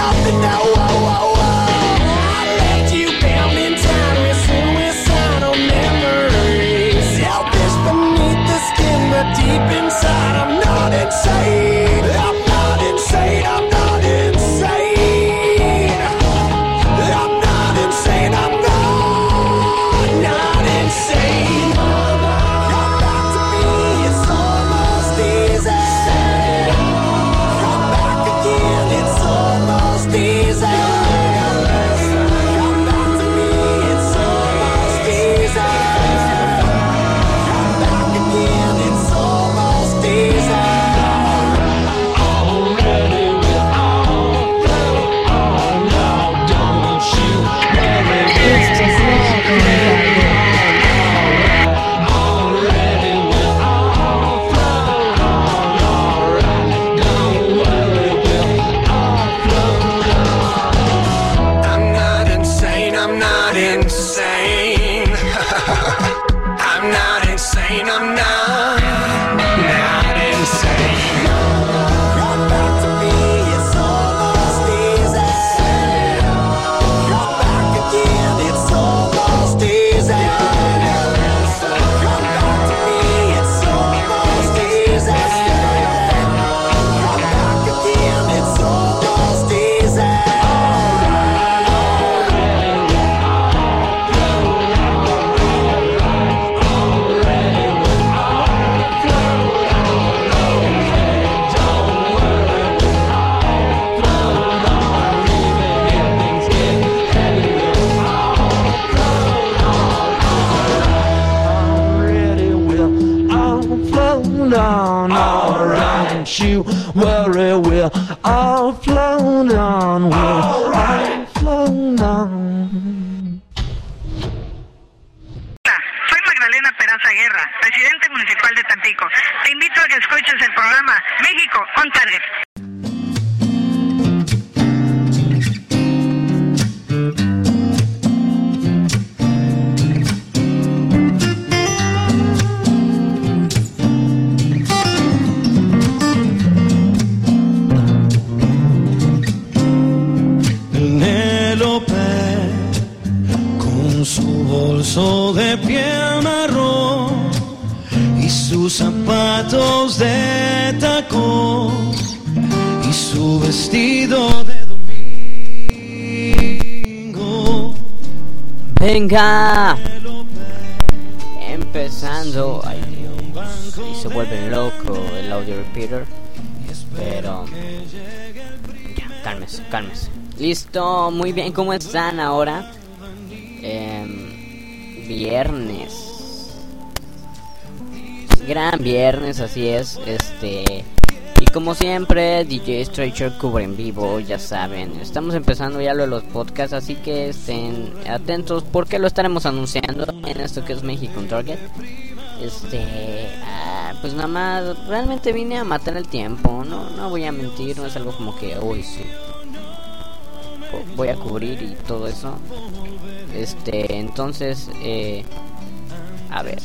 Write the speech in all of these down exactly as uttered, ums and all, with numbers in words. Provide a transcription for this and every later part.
nothing now. Whoa, whoa, whoa. I left you bound in time with suicidal memories. Selfish beneath the skin, but deep inside I'm not insane. I'm not insane. I'm not insane. I'm not insane. I'm not, not insane. Come back to me. It's almost easy. Come back again. It's almost easy. Come back to me. It's almost easy. Come back again. It's almost easy. Already we're all through. Oh no, don't you worry. It's just like Already we're all through. Alright, don't worry, we're all through. I'm not insane, I'm not insane. I'm not insane, I'm not, not insane. Come back to me, it's almost easy. Come back again, it's almost easy. Come back to me, it's almost easy. Come back again, it's almost easy. Already we're all flown on. Alright, don't you worry, we're all flown on. We're all flown on. Hola, soy Magdalena Peraza Guerra, presidente municipal de Tampico. Te invito a que escuches el programa México on Target. Penélope, con su bolso de piel marrón y sus zapatos de tacón y su vestido de domingo. Venga, empezando. Ay Dios, y se vuelve loco el audio repeater. Pero ya, cálmese, cálmese. Listo, muy bien, ¿cómo están ahora? Eh, viernes, gran viernes, así es. Este, y como siempre, D J Stretcher cubre en vivo, ya saben. Estamos empezando ya lo de los podcasts, así que estén atentos porque lo estaremos anunciando en esto que es México on Target. Este, ah, pues nada más, realmente vine a matar el tiempo, no, no voy a mentir, no es algo como que, uy, sí, voy a cubrir y todo eso. Este, entonces, eh, a ver.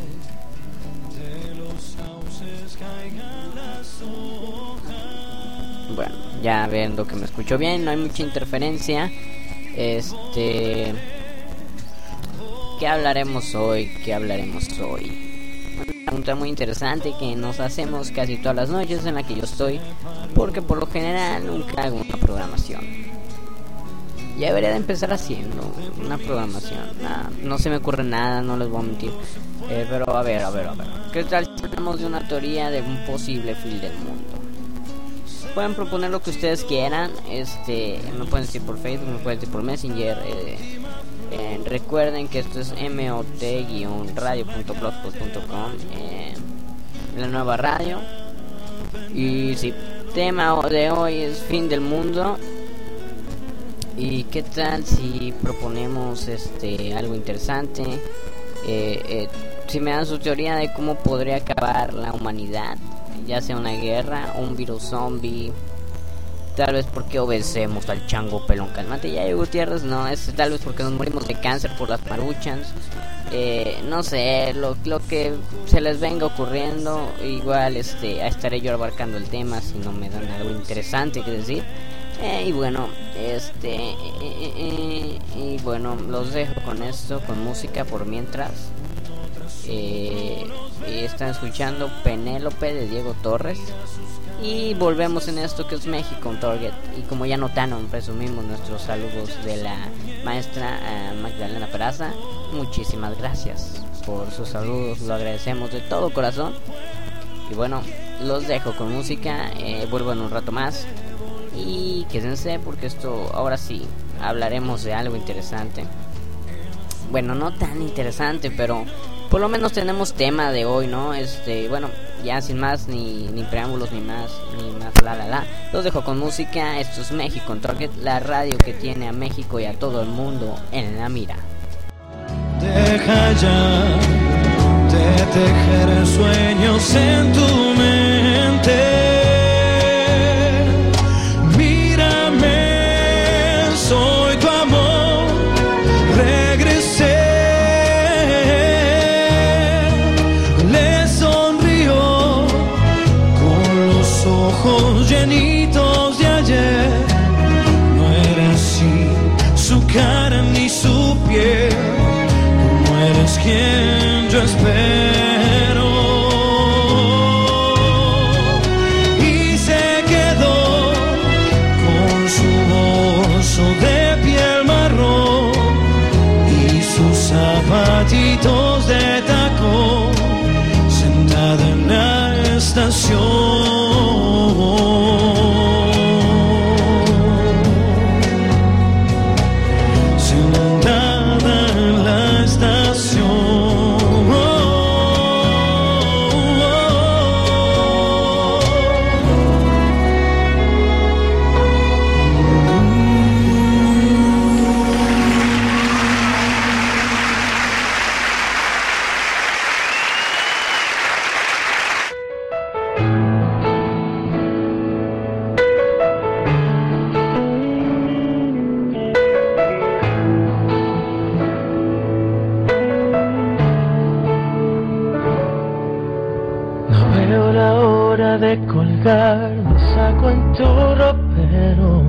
Bueno, ya viendo que me escucho bien, no hay mucha interferencia. Este, ¿qué hablaremos hoy? ¿Qué hablaremos hoy? Una pregunta muy interesante que nos hacemos casi todas las noches en la que yo estoy, porque por lo general nunca hago una programación. Ya debería de empezar haciendo una programación. Nah, no se me ocurre nada, no les voy a mentir. Eh, pero a ver, a ver, a ver. ¿Qué tal si hablamos de una teoría de un posible fin del mundo? Pueden proponer lo que ustedes quieran. Este, me pueden decir por Facebook, me pueden decir por Messenger. Eh, eh, recuerden que esto es mot radio punto blogspot punto com, eh, la nueva radio. Y sí, tema de hoy es fin del mundo. ¿Y qué tal si proponemos este algo interesante? Eh, eh, si me dan su teoría de cómo podría acabar la humanidad, ya sea una guerra, un virus zombie, tal vez porque obedecemos al chango pelón calmante. Ya Gutiérrez, no, es tal vez porque nos morimos de cáncer por las maruchans. Eh, no sé, lo, lo que se les venga ocurriendo. Igual este estaré yo abarcando el tema si no me dan algo interesante que decir. Eh, y bueno, este eh, eh, eh, y bueno, los dejo con esto, con música por mientras. Eh, están escuchando Penélope de Diego Torres. Y volvemos en esto que es México on Target. Y como ya notaron, presumimos nuestros saludos de la maestra uh, Magdalena Peraza. Muchísimas gracias por sus saludos, lo agradecemos de todo corazón. Y bueno, los dejo con música. eh, Vuelvo en un rato más. Y quédense porque esto, ahora sí, hablaremos de algo interesante. Bueno, no tan interesante, pero por lo menos tenemos tema de hoy, ¿no? Este, bueno, ya sin más, ni, ni preámbulos, ni más, ni más, la, la, la. Los dejo con música. Esto es México on Target, la radio que tiene a México y a todo el mundo en la mira. Deja ya de tejer sueños en tu mente. Mírame, soy tu amor, regresé. Le sonrió con los ojos llenitos de ayer. No era así su cara ni su piel. Eres quien yo espero. Y se quedó con su bolso de piel marrón y sus zapatitos de tacón, sentada en la estación. Me saco en tu ropero.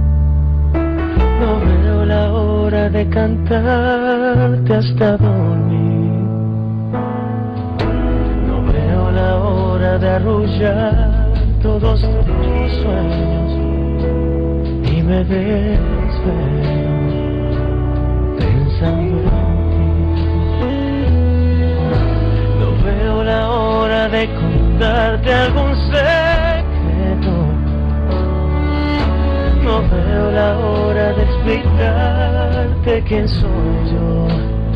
No veo la hora de cantarte hasta dormir. No veo la hora de arrullar todos tus sueños y me desvelo pensando en ti. No veo la hora de contarte algún secreto. No veo la hora de explicarte quién soy yo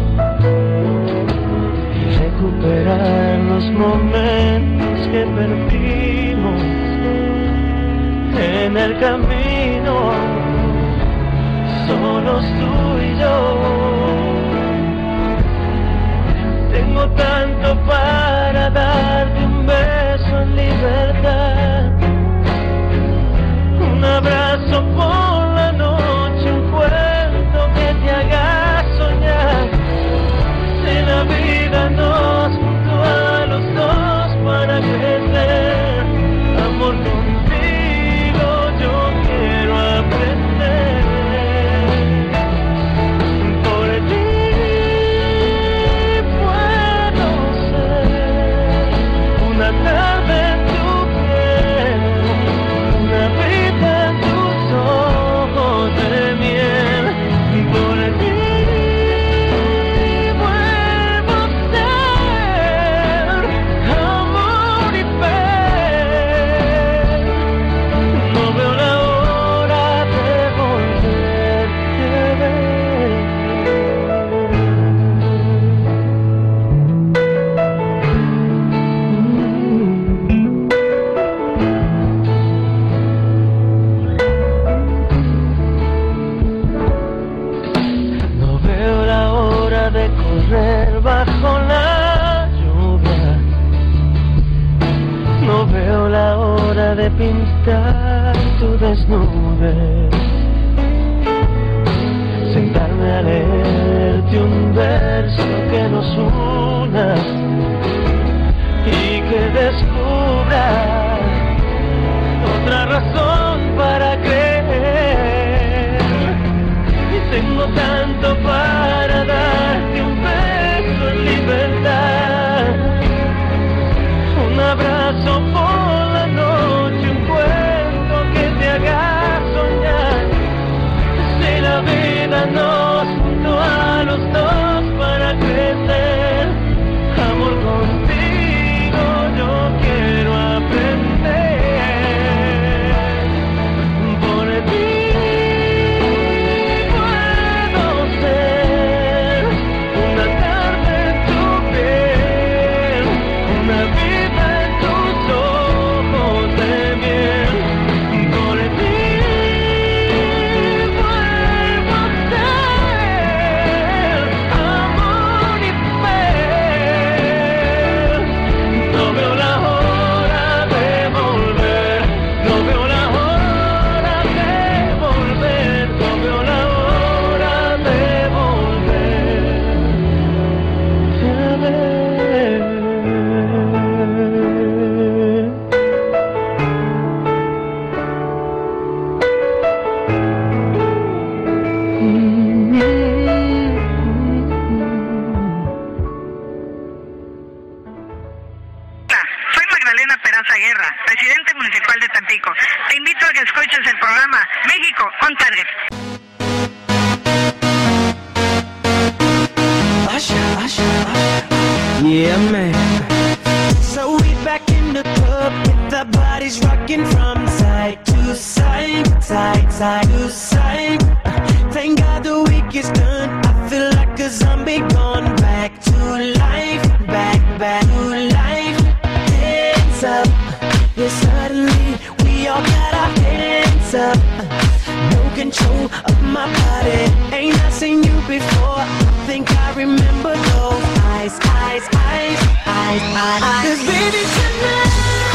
y recuperar los momentos que perdimos en el camino, solos tú y yo. Tengo tanto para darte, un beso en libertad, un abrazo por la noche, un cuento que te haga soñar. Si la vida nos juntó a los dos para crecer, amor, contigo yo quiero aprender. Por ti puedo ser una tarde en tu piel, una vida en tus ojos de miel. Por ti vuelvo a ser amor y fe. No veo la hora de volverte a ver. No veo la hora de correr bajo la lluvia. No veo la hora de pintar tu desnudez, sentarme a leerte un verso que nos una y que descubra otra razón para creer. on Target. Yeah, man. So we back in the club, with our bodies rocking from side to side, side, side to side. Thank God the week is done. I feel like a zombie gone back to life, back, back to life. Hands up, yeah, suddenly we all got our hands up. No control of my body. Ain't I seen you before? I think I remember those eyes, eyes, eyes, eyes, eyes. Cause baby tonight,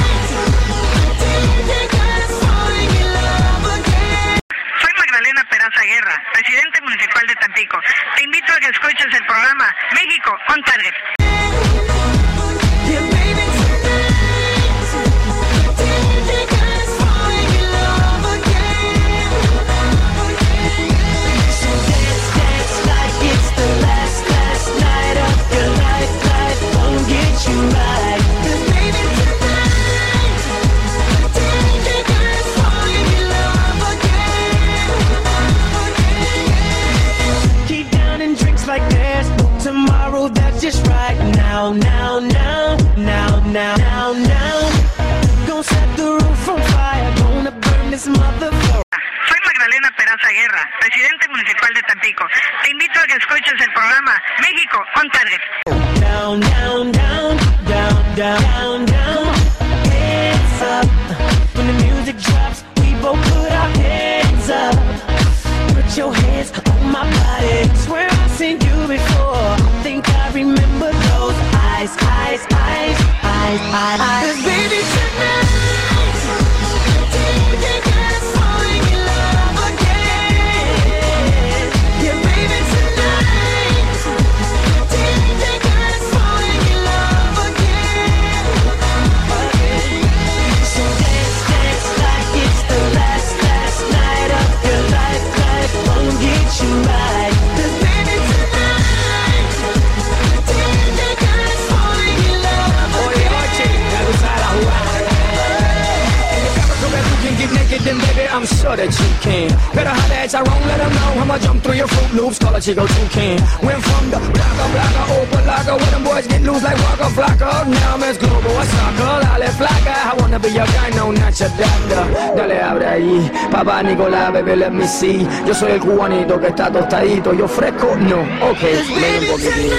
they got us falling in love again. Soy Magdalena Peraza Guerra, presidente municipal de Tampico. Te invito a que escuches el programa México on Target. Yeah, baby tonight, they got us falling in love again. So dance, dance like it's the last, last night of your life. Life won't get you right. Cause baby tonight, they got us falling in love again. Keep down and drinks like there's no tomorrow. That's just right now, now, now, now, now, now, now. Gonna set the roof on fire. Gonna burn this motherfucker. Soy Magdalena Peraza Guerra, presidente municipal de Tampico. Te invito a que escuches el programa México on Target. Down, down, down, down, down, down, down. Hands up. When the music drops, we both put our hands up. Put your hands on my body. Swear I've seen you before. Think I remember those eyes, eyes, eyes, eyes, eyes. Cause baby tonight, they got us falling in love again. Yeah, baby tonight, they got us falling in love again. So dance, dance like it's the last, last night of your life. Life won't get you right. Cause baby tonight, they got us falling in love again. Get naked, then baby, I'm sure that you can. Better holler at Tyrone, let him know I'ma jump through your Fruit Loops, call a Chico Toucan. Went from the blocker, blocker, open locker, where them boys get loose like Waka Flocka. Now I'm as global as soccer, Lale Flocka. I wanna be your guy, no, not your doctor. Dale, abre ahí, papá Nicolás, baby, let me see. Yo soy el cubanito que está tostadito, yo fresco, no, ok, ven un poquitito.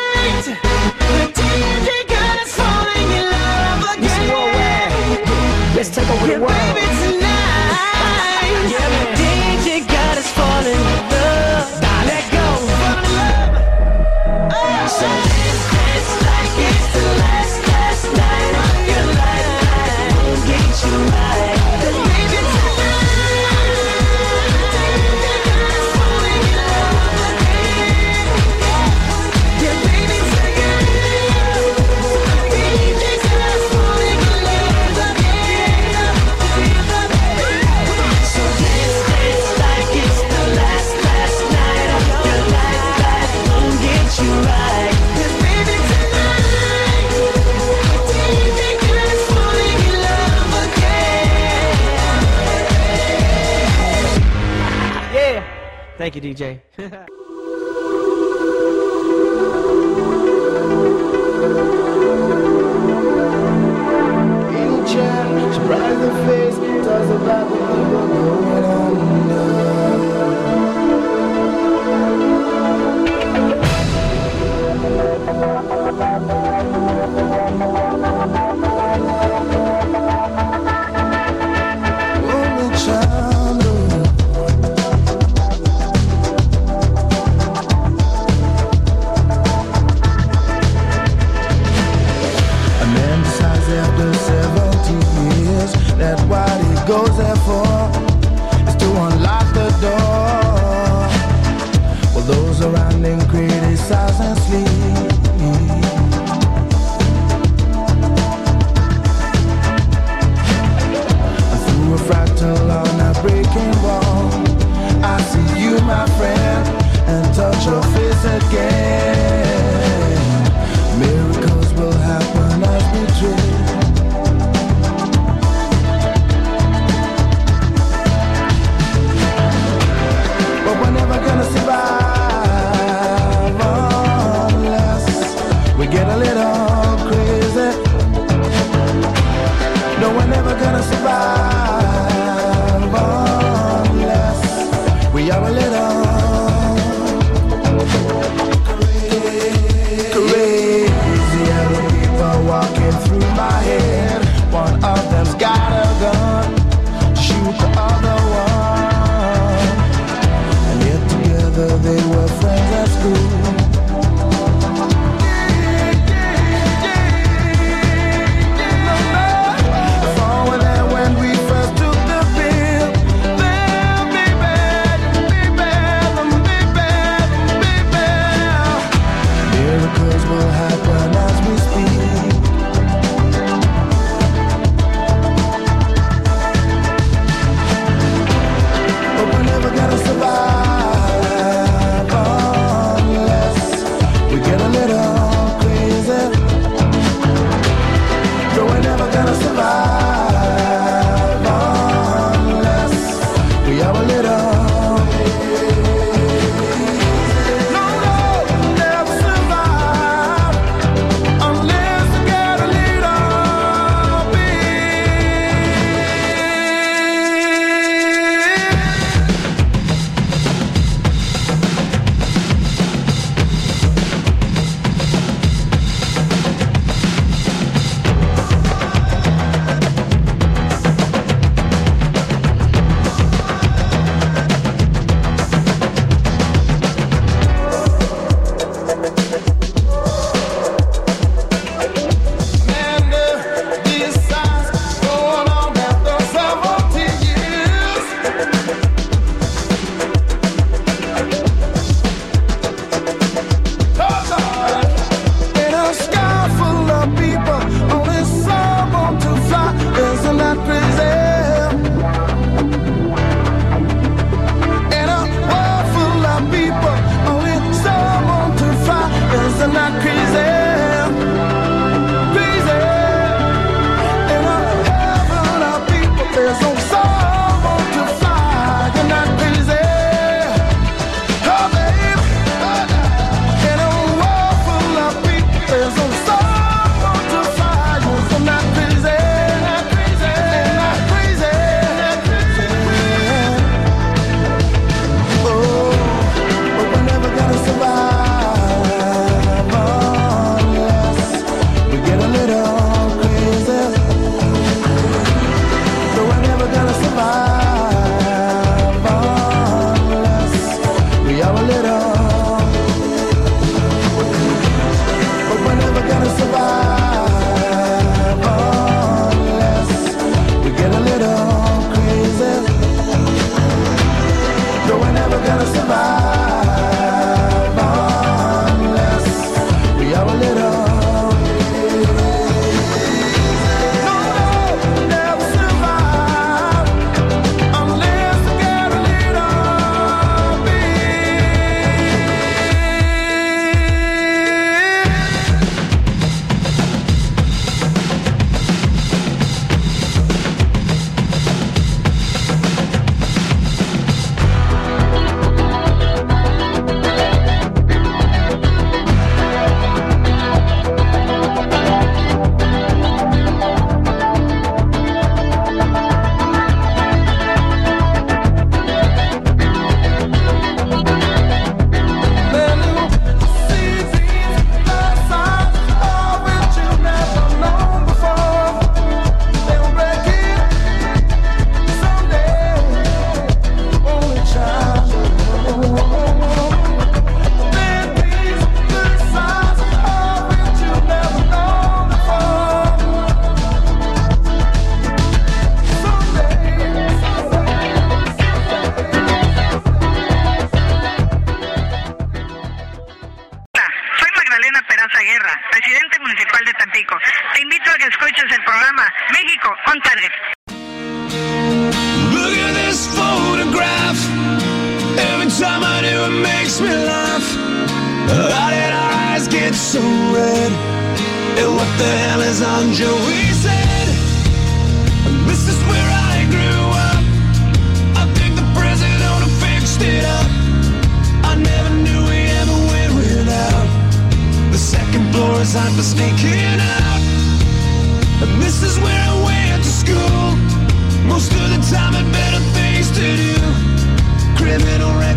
Let's take over the world. Baby, tonight, yeah, man. D J got us falling in love. Now let go. Oh. So dance, dance like it's the last, last night of your life. Won't get you right. 'Cause baby, tonight, they got us falling in love again. Yeah, baby, tonight, they got us falling in love again. So dance, dance like it's the last, last night of your life. Life won't get you right. 'Cause baby tonight, they got us falling in love again. Yeah. Thank you, D J. In chair, surprise the face, tells about the people going under. Only child, a man decides after seventy years that what he goes there for is We are a little crazy. Other people walking through my head. One of them's got a gun to shoot the other one. And yet together they were friends at school. Time for sneaking out, and this is where I went to school. Most of the time, had better things to do. Criminal.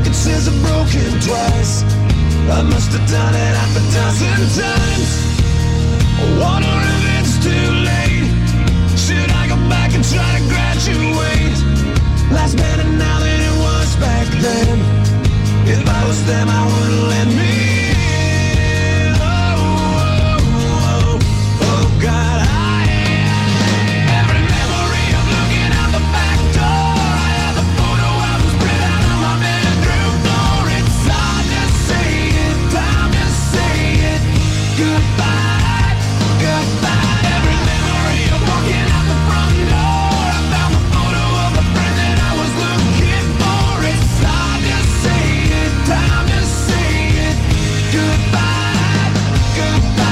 looking twice. I must have done it half a dozen times. I wonder if it's too late. Should I go back and try to graduate? Life's better now than it was back then. If I was them, I wouldn't let me in. Oh, oh, oh, oh God, I every memory of looking out the back door. I have the photo album spread out on my bedroom floor. It's hard to say it, time to say it. Goodbye, goodbye. Every memory of walking out the front door. I found the photo of the friend that I was looking for. It's hard to say it, time to say it. Goodbye, goodbye.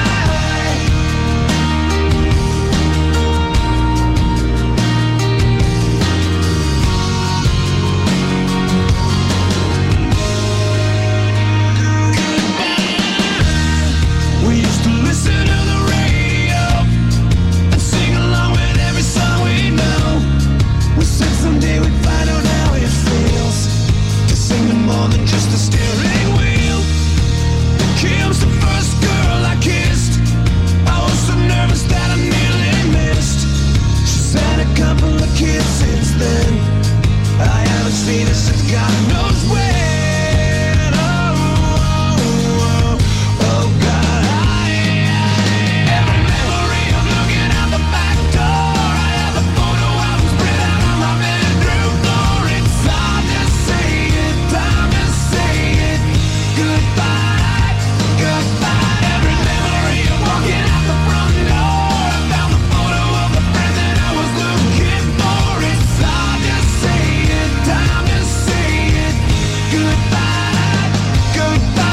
We used to listen to the radio and sing along with every song we know. We said someday we'd find out how it feels to sing to more than just a steering wheel. Kim's the first girl I kissed. I was so nervous that I nearly missed. She's had a couple of kids since then. I haven't seen her since God knows when. Oh, oh, oh, oh God, I every memory of looking out the back door. I have the photo album spread out on my bedroom floor. It's hard to say it, time to say it. Goodbye, goodbye. Every memory of walking out the front door. I found the photo of the friend that I was looking for. It's hard to say it, time to say it. Goodbye, goodbye.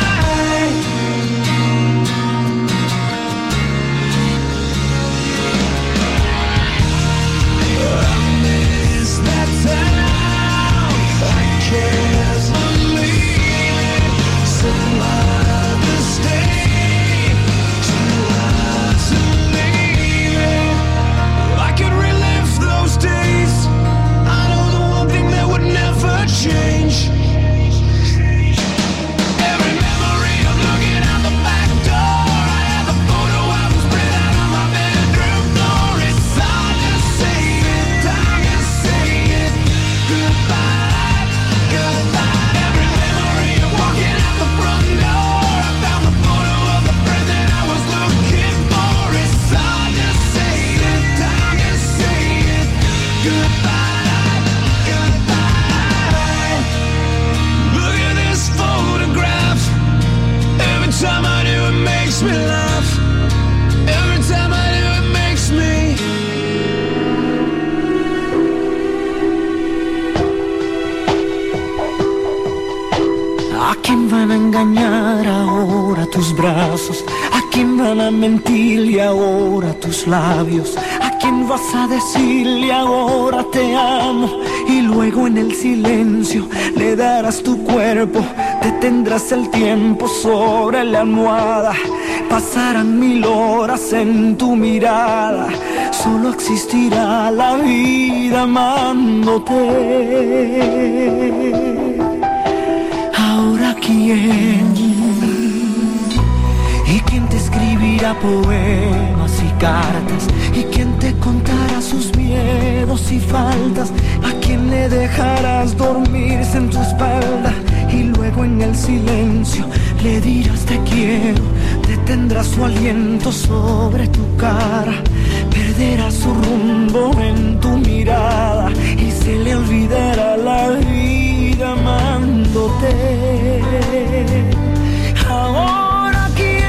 I miss that town. I can't believe it. So hard to stay, too hard to leave it. I could relive those days. I know the one thing that would never change. Every memory of looking out the back door. I have the photo album spread out on my bedroom floor. It's hard to say it, time to say it. Goodbye, goodbye. Every memory of walking out the front door. I found the photo of the friend that I was looking for. It's hard to say it, time to say it. Goodbye, goodbye. Look at this photograph. Every time I do it makes me laugh. Every time I do it makes me. ¿A quién van a engañar ahora tus brazos? ¿A quién van a mentirle ahora tus labios? ¿A quién vas a decirle ahora te amo? Y luego en el silencio le darás tu cuerpo, detendrás el tiempo sobre la almohada. Pasarán mil horas en tu mirada, solo existirá la vida amándote. Ahora quién, y quién te escribirá poemas y cartas, y quién te contará sus miedos y faltas, a quién le dejarás dormirse en tu espalda, y luego en el silencio le dirás te quiero, detendrás su aliento sobre tu cara, perderás su rumbo en tu mirada, y se le olvidará la vida amándote. Ahora quién,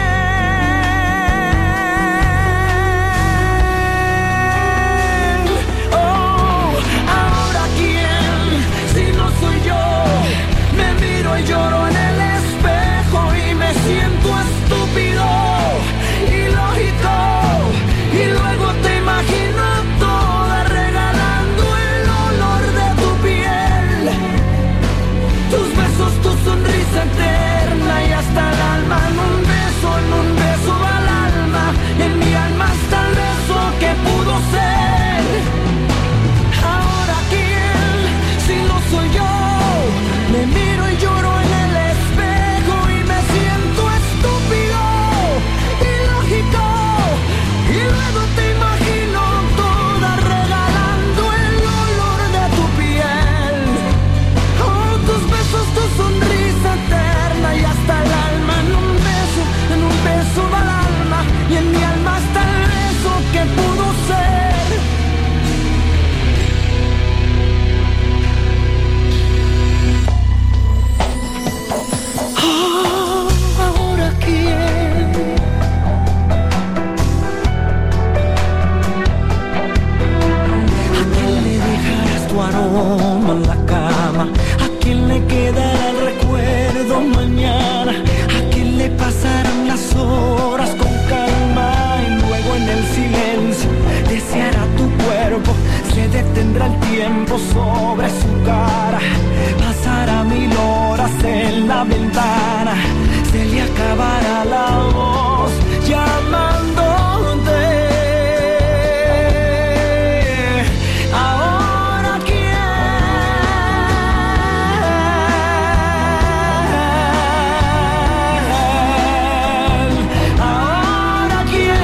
oh, ahora quién, si no soy yo, me miro y lloro en el espejo y me siento estúpido, ilógico, y luego te imagino toda regalando el olor de tu piel. la ventana se le acabará la voz llamándote. Ahora quién, ahora quién,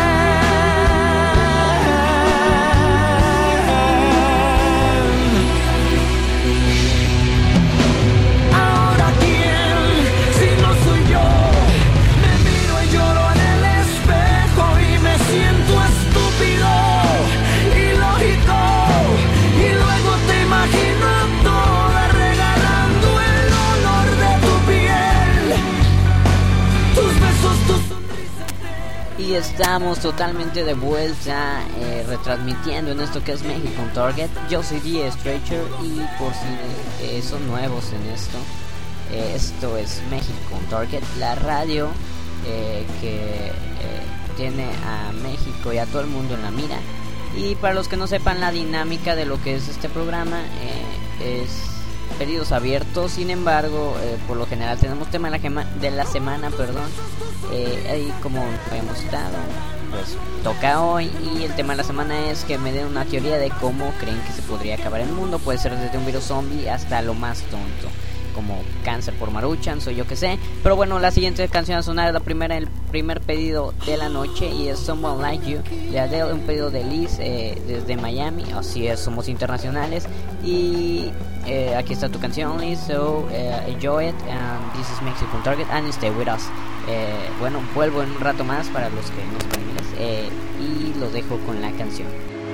ahora quién, si no soy yo. Me miro y lloro en el espejo y me siento estúpido, ilógico, y luego te imagino toda regalando el olor de tu piel, tus besos, tus sonrisas. Y estamos totalmente de vuelta, eh, retransmitiendo en esto que es México on Target. Yo soy D. Stretcher y por si eh, son nuevos en esto, eh, esto es México on Target, la radio eh, que eh, tiene a México y a todo el mundo en la mira. Y para los que no sepan la dinámica de lo que es este programa, eh, es pedidos abiertos. Sin embargo, eh, por lo general tenemos tema de la, gema- de la semana, perdón. Eh, ahí como hemos estado, pues toca hoy, y el tema de la semana es que me den una teoría de cómo creen que se podría acabar el mundo. Puede ser desde un virus zombie hasta lo más tonto, como cáncer por Maruchan, soy yo que sé. Pero bueno, la siguiente canción a sonar es la primera, el primer pedido de la noche, y es Someone Like You de Adele, un pedido de Liz eh, desde Miami. Así es, somos internacionales. Y eh, aquí está tu canción, Liz, so uh, enjoy it, and this is Mexico on Target, and stay with us. Eh, bueno, vuelvo en un rato más para los que no están inglés, eh, y los dejo con la canción.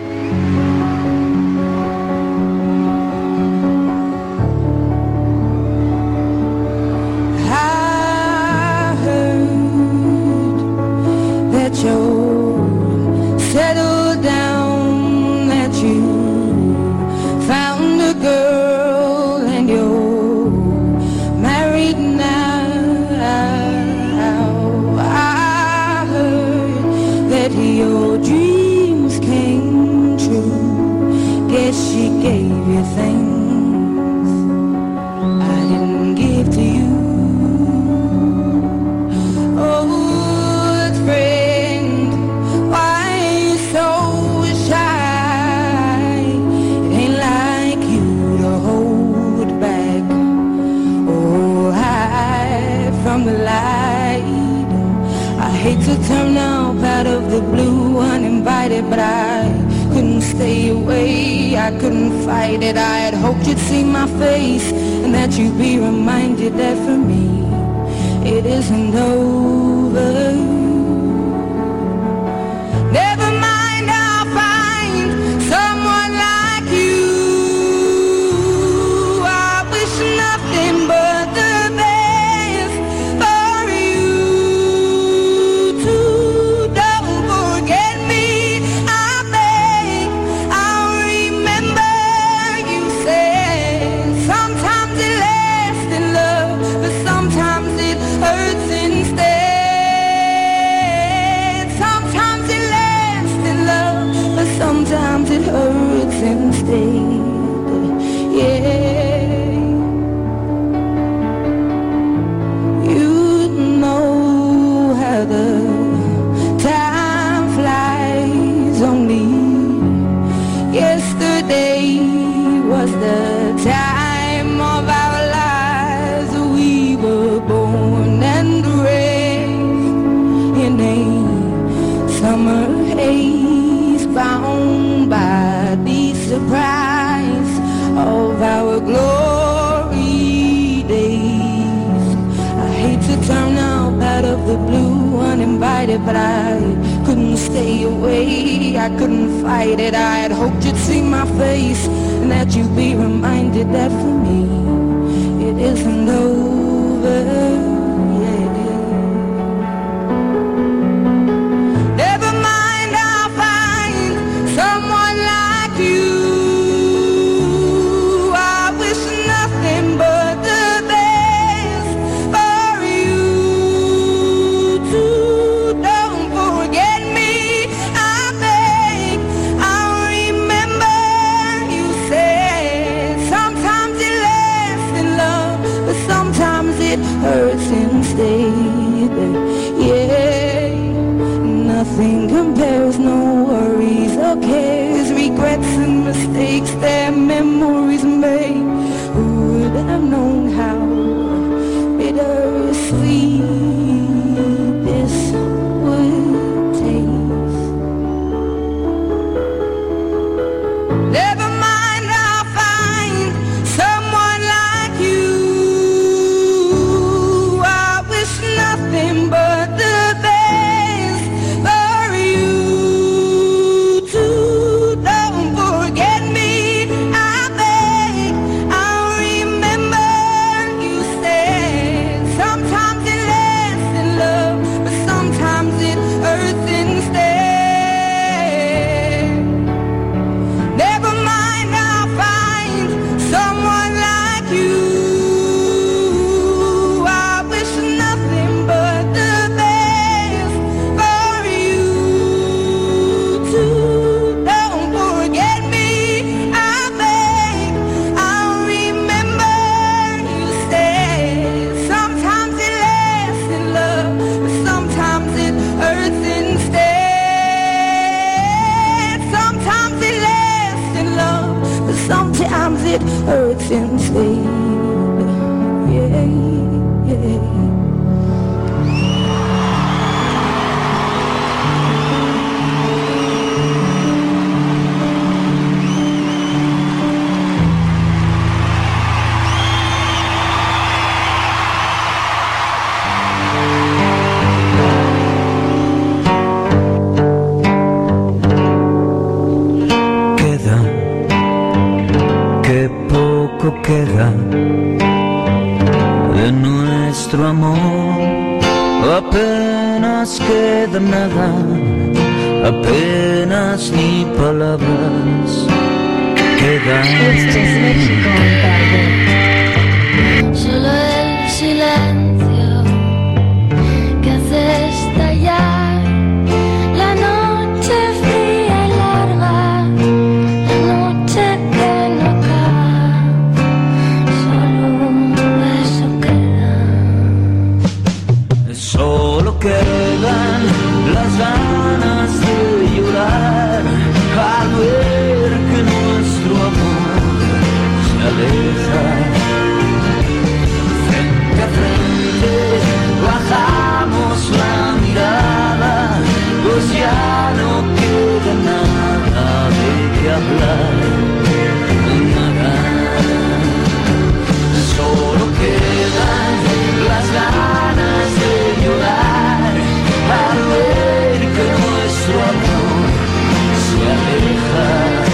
I heard that you're settled down, that you found a girl and you're married now. I heard that your dreams came true. Guess she gave you things I didn't give to you. Old friend, why are you so shy? It ain't like you to hold back or hide from the light. I hate to turn up out of the blue uninvited, but I couldn't stay away, I couldn't fight it. I had hoped you'd see my face and that you'd be reminded that for me it isn't over. Never mind, I'll find someone like you. I wish nothing but the best for you too. Don't forget me, I beg. I'll remember you said sometimes it lasts in love, but sometimes it hurts instead. Sometimes it lasts in love, but sometimes it hurts instead. Yeah. You know how the time flies. Only yesterday was the time of our lives. We were born and raised in a summer haze, bound by the surprise of our glory days. I hate to turn up out of the blue uninvited, but I couldn't stay away, I couldn't fight it. I had hoped you'd see my face and that you'd be reminded that for me it isn't over. Yeah. Never mind, I'll find someone like you. I wish nothing but the best for you too. Don't forget me, I beg. I'll remember you said sometimes it lasts hurts instead. Yeah, nothing compares, no worries or cares, regrets and mistakes that memories made. Who would have known how bittersweet this would taste? Never mind, I'll find someone like you. I wish nothing but the best for you too. Don't forget me, I beg. I'll remember you said sometimes it lasts in love, but sometimes it hurts instead. Never mind, I'll find someone like you. I wish nothing but the best for you too. Don't forget me, I beg. I'll remember you said sometimes it lasts in love, but sometimes it hurts instead. Sometimes it lasts in love, but sometimes it hurts instead. Yeah, yeah. Queda, qué poco queda de nuestro amor. Apenas queda nada, apenas ni palabras quedan. Este es México en tarde. Solo el silencio que hace estallar la noche fría y larga, la noche que no acaba. Solo eso queda. Solo quedan las ganas de llorar al ver que nuestro amor se aleja. Frente a frente bajamos la mirada, pues ya no queda nada de qué hablar, nada. Solo quedan las ganas de llorar al ver que nuestro amor se aleja.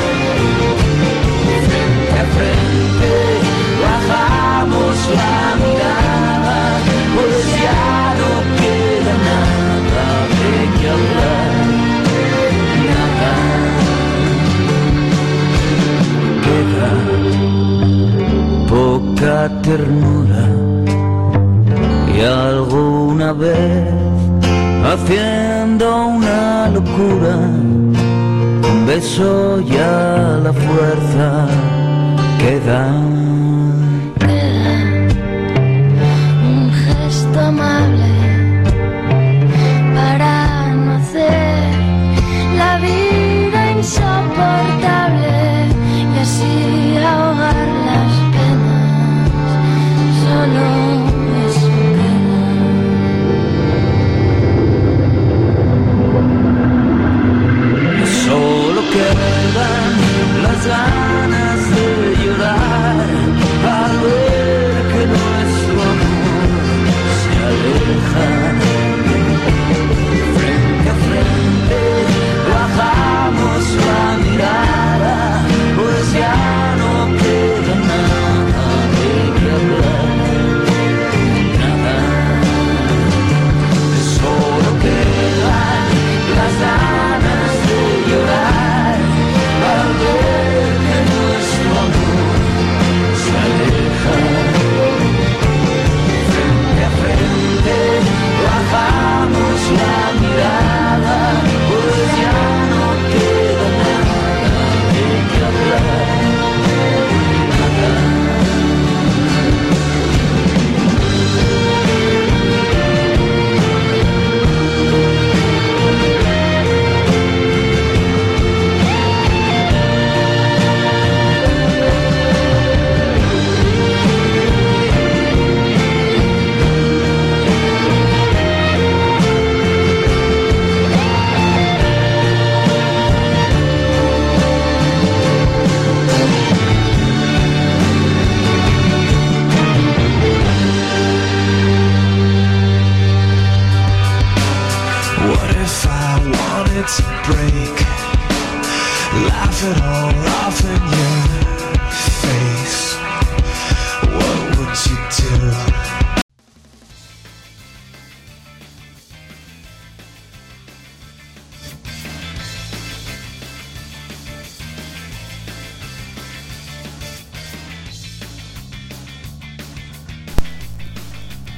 Frente a frente bajamos la mirada, pues ya no queda nada de qué hablar, nada. Queda poca ternura y alguna vez haciendo una locura, un beso ya la fuerza queda. Queda un gesto amable para no hacer la vida insoportable y así ahogar las penas. Solo eso queda. Solo quedan las ganas de llorar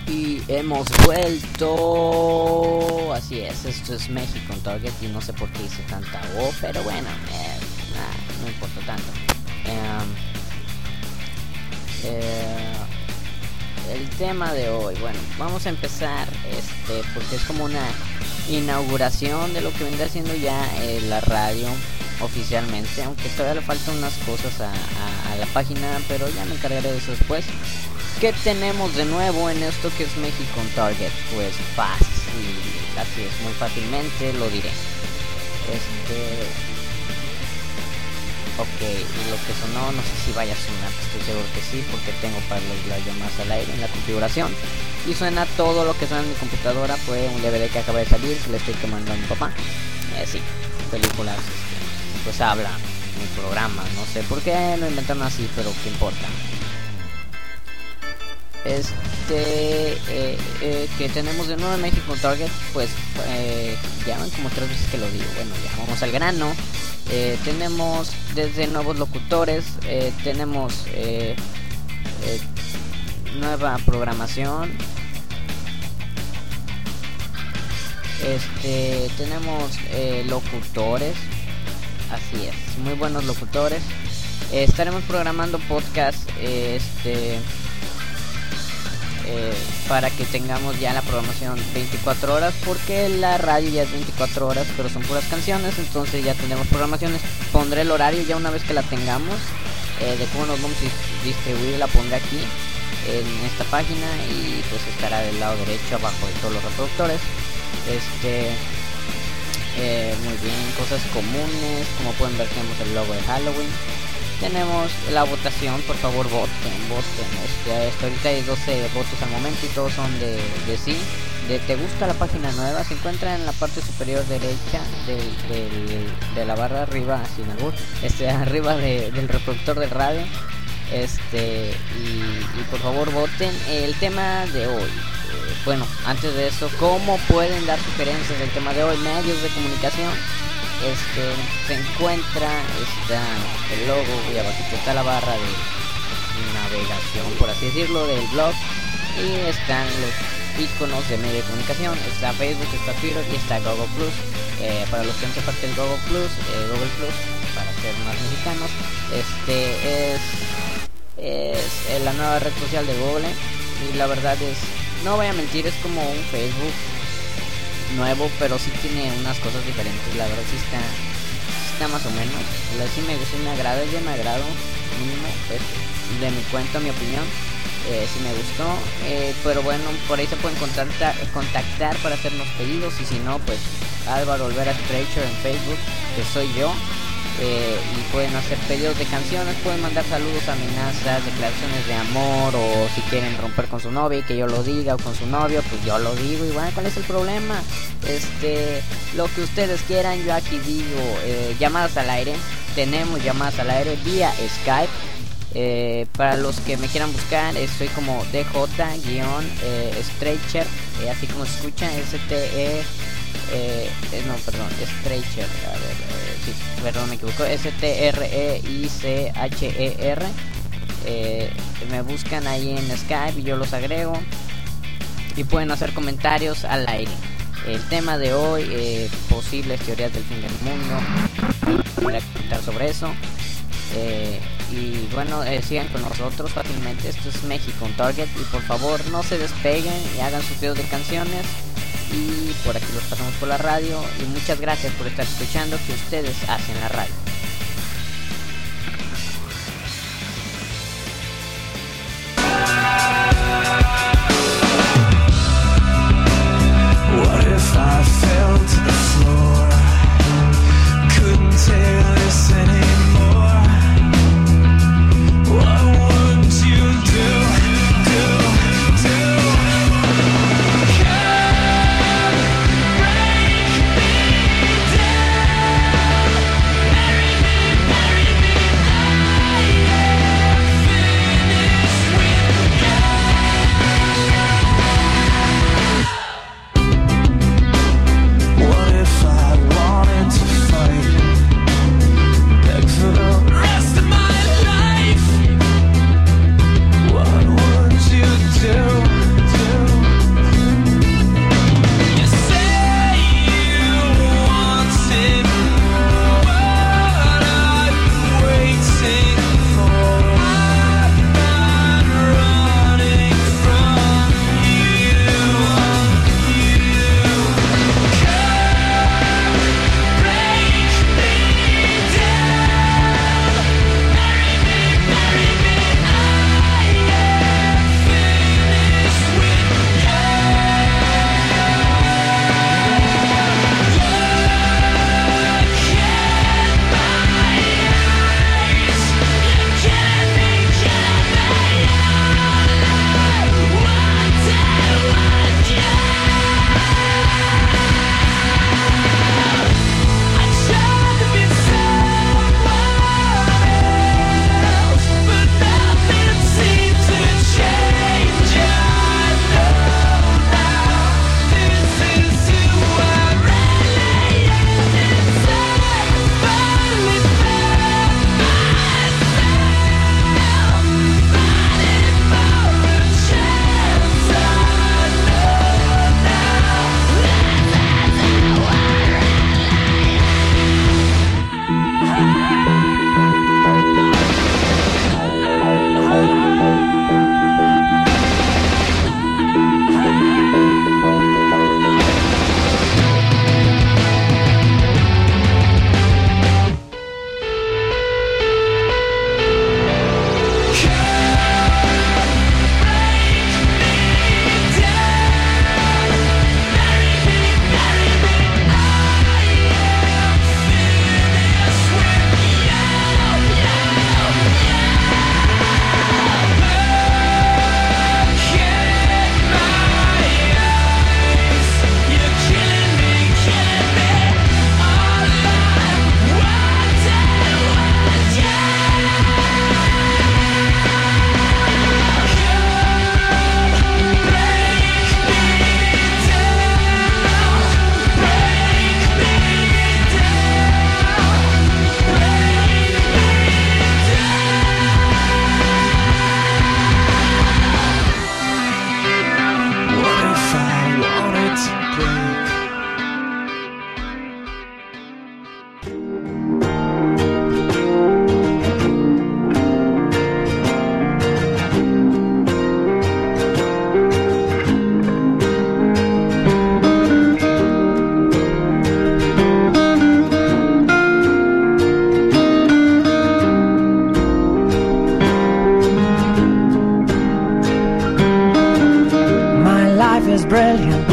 Y hemos vuelto. Así es, esto es México Target. Y no sé por qué hice tanta O, pero bueno, eh, nah, no importa tanto. Eh, eh, el tema de hoy, bueno, vamos a empezar este porque es como una inauguración de lo que vendrá siendo ya eh, la radio oficialmente, aunque todavía le faltan unas cosas a, a, a la página, pero ya me encargaré de eso después. ¿Qué tenemos de nuevo en esto que es México Target? Pues fácil, así es, muy fácilmente lo diré. Este... Ok, y lo que sonó, no sé si vaya a sonar, estoy seguro que sí, porque tengo para las llamadas al aire en la configuración. Y suena todo lo que suena en mi computadora, fue un D V D que acaba de salir, que le estoy quemando a mi papá. Eh, sí, películas, este, pues habla, mi programa, no sé por qué lo inventaron así, pero qué importa. Este, eh, eh, que tenemos de nuevo en México Target, pues eh, ya van como tres veces que lo digo, bueno, ya vamos al grano. Eh, tenemos desde nuevos locutores, eh, tenemos eh, eh, nueva programación, este, tenemos eh, locutores, así es, muy buenos locutores. Eh, estaremos programando podcast, eh, este. Eh, para que tengamos ya la programación veinticuatro horas, porque la radio ya es veinticuatro horas, pero son puras canciones, entonces ya tendremos programaciones. Pondré el horario ya una vez que la tengamos, eh, de cómo nos vamos a distribuir, la pondré aquí en esta página y pues estará del lado derecho abajo de todos los reproductores. Este eh, muy bien, cosas comunes, como pueden ver tenemos el logo de Halloween. Tenemos la votación, por favor voten, voten. Este, hasta ahorita hay doce votos al momento y todos son de, de sí. De te gusta la página nueva, se encuentra en la parte superior derecha del, del, de la barra arriba, sin albur, este, arriba de, del reproductor de radio. Este y, y por favor voten. El tema de hoy, eh, bueno, antes de eso, ¿cómo pueden dar sugerencias del tema de hoy? Medios de comunicación. Este, se encuentra está el logo y abajito está la barra de navegación, por así decirlo, del blog, y están los iconos de medio de comunicación. Está Facebook, está Twitter y está Google Plus. Eh, para los que no se parte el Google Plus, eh, Google Plus, para ser más mexicanos, este es es eh, la nueva red social de Google, y la verdad es, no voy a mentir, es como un Facebook nuevo, pero sí tiene unas cosas diferentes. La verdad sí está, está más o menos. La, sí, me, sí me agrada, es de mi agrado mínimo, pues, de mi cuenta, mi opinión. Eh, sí me gustó, eh, pero bueno, por ahí se pueden contactar, contactar para hacernos pedidos, y si no, pues Álvaro Olvera Streicher en Facebook, que soy yo. Eh, y pueden hacer pedidos de canciones, pueden mandar saludos, amenazas, declaraciones de amor, o si quieren romper con su novia y que yo lo diga, o con su novio, pues yo lo digo. Y bueno, ¿cuál es el problema? Este, lo que ustedes quieran, yo aquí digo. Eh, llamadas al aire, tenemos llamadas al aire vía Skype. Eh, para los que me quieran buscar, estoy como D J-Streicher, eh, así como se escucha, S T E Eh, eh, no, perdón, Streicher, a ver, eh, sí, perdón, me equivoco, S T R E I C H E R. Eh, me buscan ahí en Skype y yo los agrego, y pueden hacer comentarios al aire. El tema de hoy, eh, posibles teorías del fin del mundo, voy a comentar sobre eso. Eh, y bueno, eh, sigan con nosotros fácilmente. Esto es México Target, y por favor no se despeguen y hagan sus videos de canciones, y por aquí los pasamos por la radio. Y muchas gracias por estar escuchando, que ustedes hacen la radio. What if I fell to the floor? Couldn't take this anymore. What would you do? Do, do? Come break me down. is brilliant.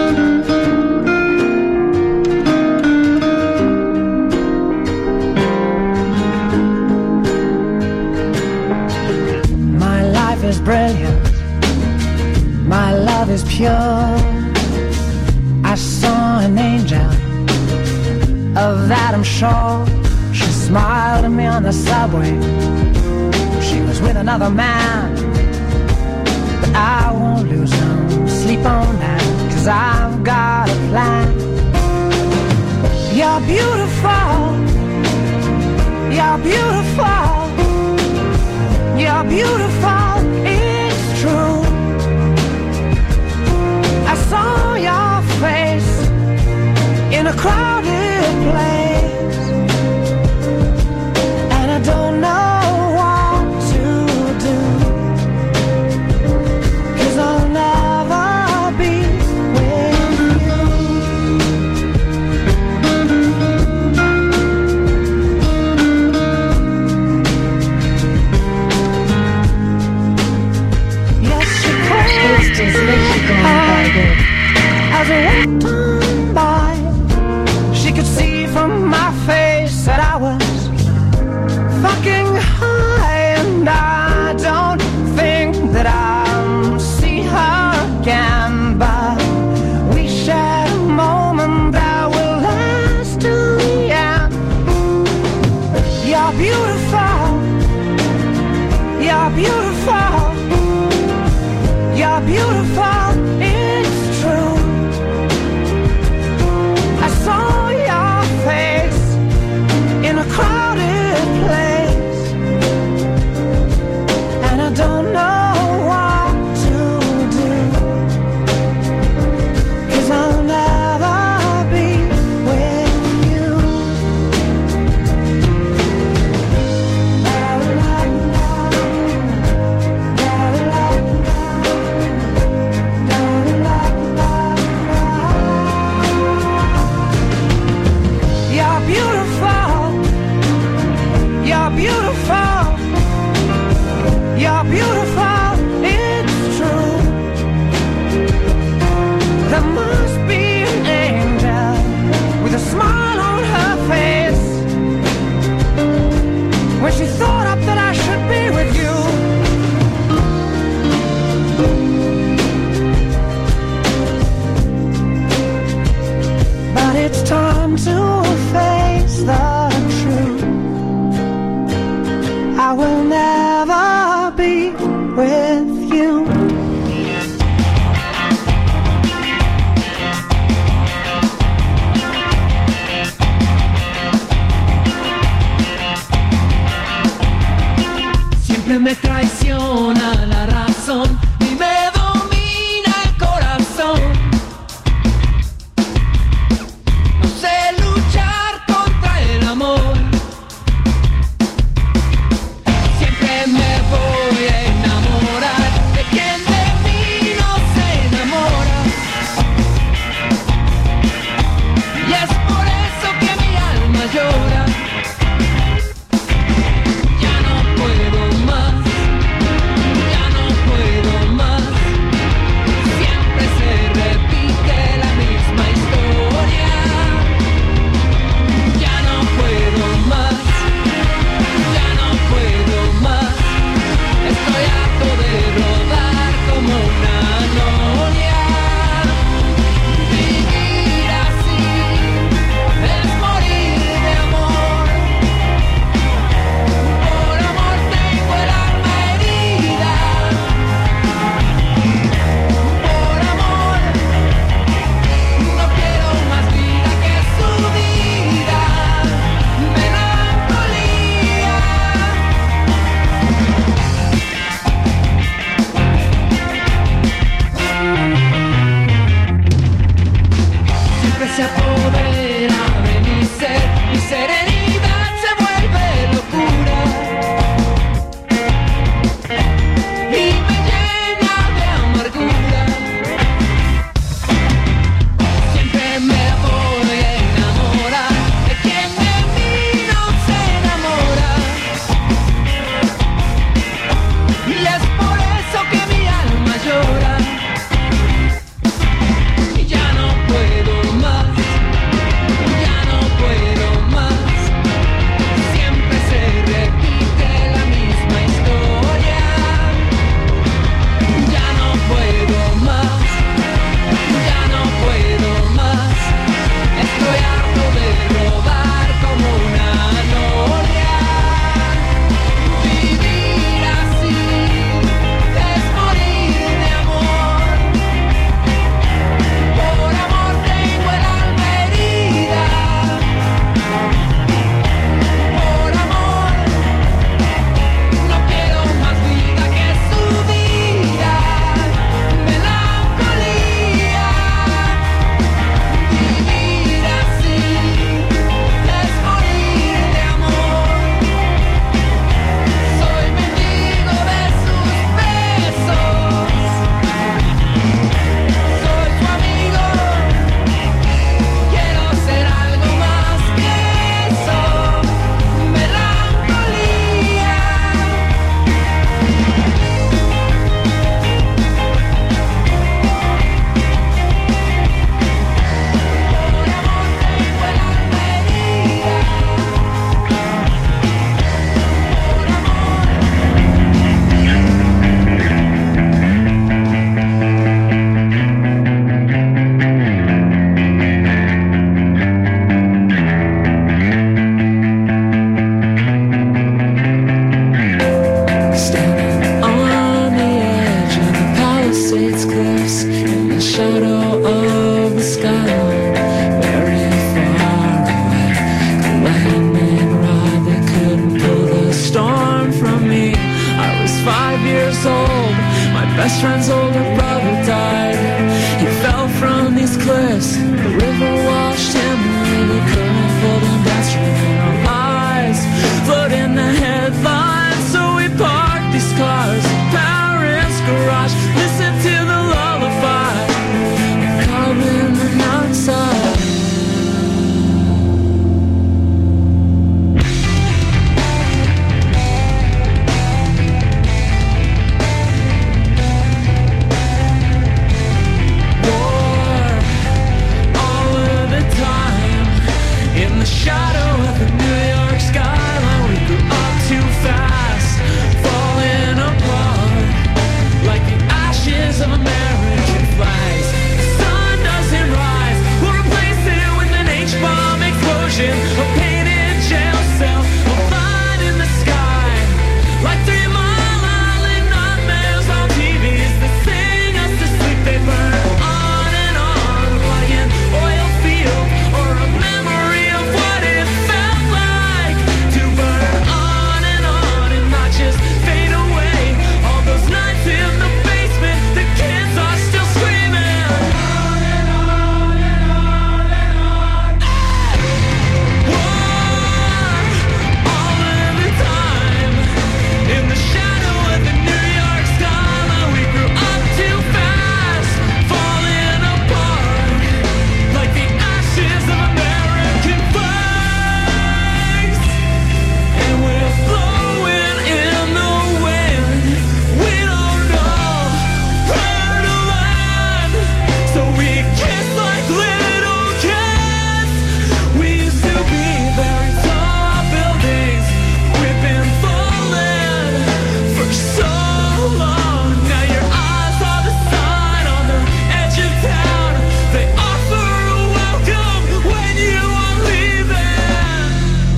My life is brilliant. My love is pure. I saw an angel, of that I'm sure. She smiled at me on the subway. She was with another man, but I won't lose no sleep on that, 'cause I've got a plan. You're beautiful. You're beautiful. You're beautiful. It's true. I saw your face in a crowded place, and I don't know what to do, 'cause I'll never be with you. Yes, she Este es México, Empire. as I walked on by, she could see from my face that I was fucking high, and I don't think that I'll see her again, but we shared a moment that will last till the end. You're beautiful. You're beautiful. You're beautiful. It's true. I saw your face in a crowded place, and I don't know what to do, 'cause I'll never be with you. La, la, la, la, la, la, la, la, la. You're beautiful. You're beautiful. You're beautiful. It's true. There must be an angel with a smile on her face when she thought up that I should be with you. But it's time to face the truth. I will never be with you. Siempre me traiciona la razón y me older brother died. He fell from these cliffs, the river washed him away. The current pulled him downstream, and our eyes float in the headlines. So we parked these cars in Paris garage, listen to the lullaby of carbon monoxide. Shadow of the New York skyline, we grew up too fast, falling apart like the ashes of American flags. The sun doesn't rise, we'll replace it with an H-bomb explosion, a painted jail cell, a line in the sky, like Three Mile Island nightmares on T Vs that sing us to sleep. They burn on and on like an oil field or a memory of what it felt like to burn on and on and not just fade away. All those nights in the basement, the kids are still screaming on and on and on and on. War all of the time in the shadow of the New York skyline. We grew up too fast, falling apart like the ashes of American flags. And we're blowing in the wind, we don't know where to land. So we kiss like little kids. We used to be very tall buildings, we've been falling for so long. Now your eyes are the sign on the edge of town. They offer a welcome when you are leaving.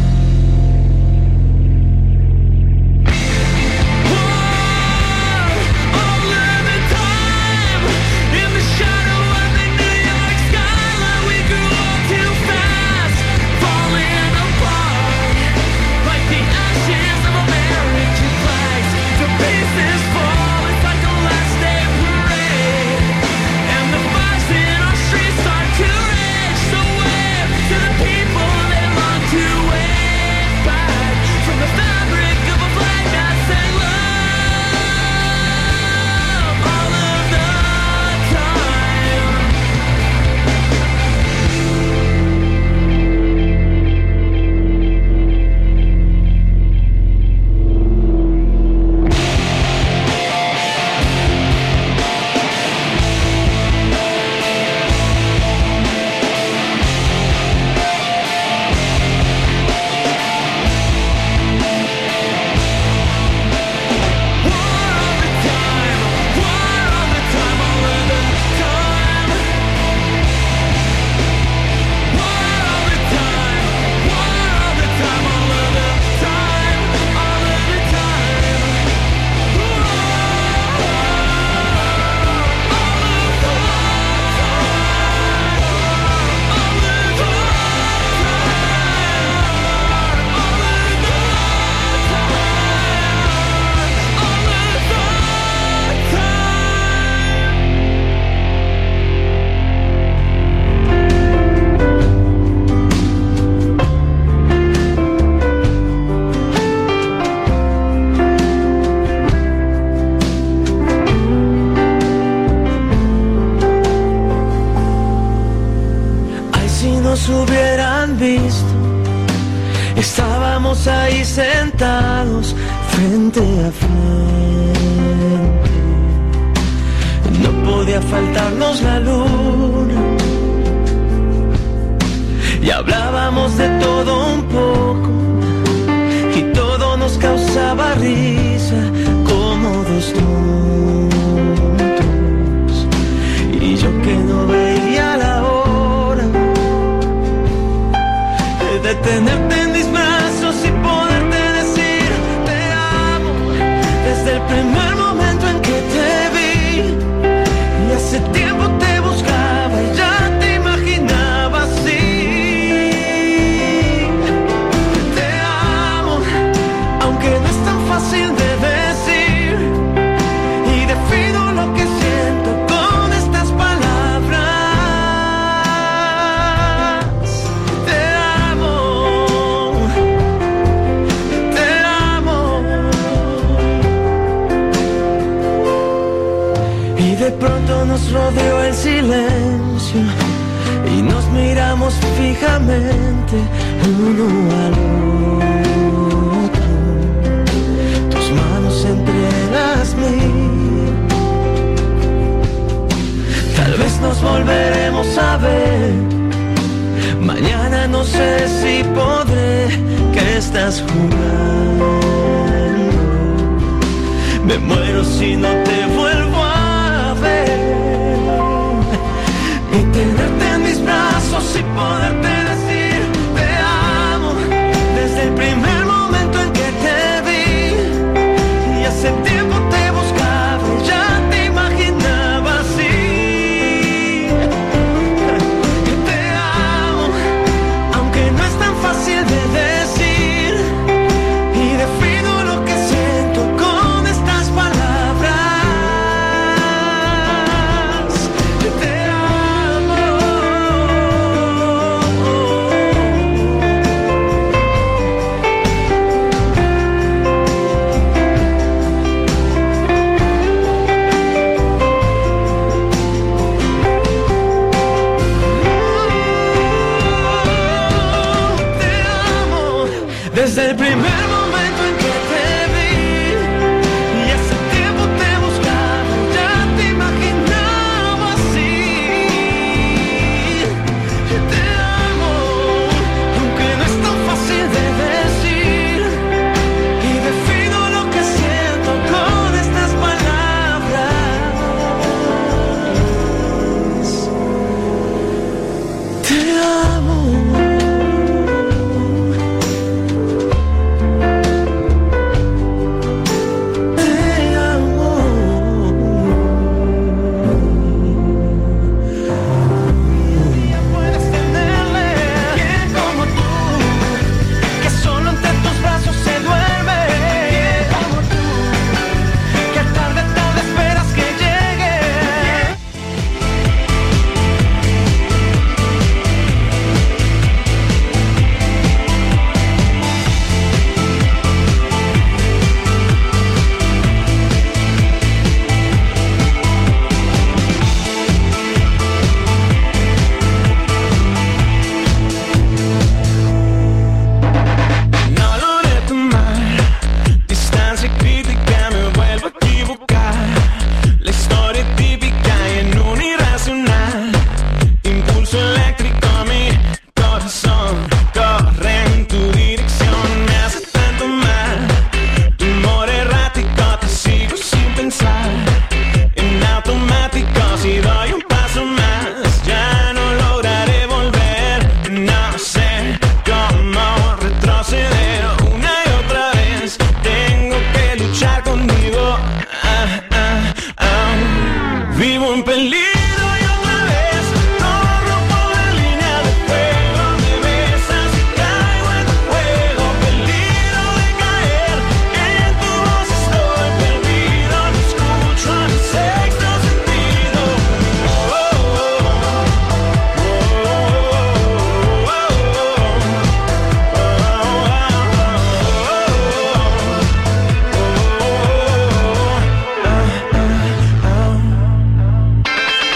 War all of the time in the shadow of the New York skyline. We grew up too fast, falling apart like the ashes of American flags. The pieces fall, it's like a last day parade, and the fires in our streets start to rage. So wave to the people they long to wave back from the fabric of a flag that sang love all of the time. Ay, si nos hubieran visto, estábamos ahí sentados frente a frente. No podía faltarnos la luna y hablábamos de todo un poco y todo nos causaba risa como dos tontos. Y yo que no veía la hora de tenerte en mis brazos y poderte decir te amo desde el primer momento en que te vi. Y hace tiempo te buscaba y ya te imaginaba así. Te amo, aunque no es tan fácil Y de pronto nos rodeó el silencio y nos miramos fijamente uno al otro, tus manos entre las mías. Tal vez nos volveremos a ver, mañana no sé si podré. ¿Qué estás jugando? Me muero si no te vuelvo a ver. Y tenerte en mis brazos y poderte decir te amo desde el primer momento en que te vi. Y hace tiempo te buscaba, ya te imaginaba así. Te amo, aunque no es tan fácil de decir. Y defino lo que siento con estas palabras. Te amo. Te amo desde el primer momento en que te vi. Y hace tiempo te buscaba, ya te imaginaba así. Te amo, aunque no es tan fácil de decir. Y defino lo que siento con estas palabras. Te amo. Te amo. Ya puedes tenerle quien como tú, que solo entre tus brazos se duerme. Quien como tú, que tarde tarde esperas que llegue. No logré tomar distancia crítica, me vuelvo a equivocar. La historia típica y en un irracional impulso eléctrico, mi corazón corre en tu dirección. Me hace tanto mal tu humor errático, te sigo sin pensar. En automático, si doy un paso más, ya no lograré volver. No sé cómo retroceder una y otra vez. Tengo que luchar conmigo. Ah, ah, ah. Vivo en peligro y otra vez corro por la línea de fuego. Me besas y caigo en tu juego. Peligro de caer en tu voz, estoy perdido. No escucho a mi sexto sentido. Oh, oh, oh, oh, oh, oh, oh, oh, oh.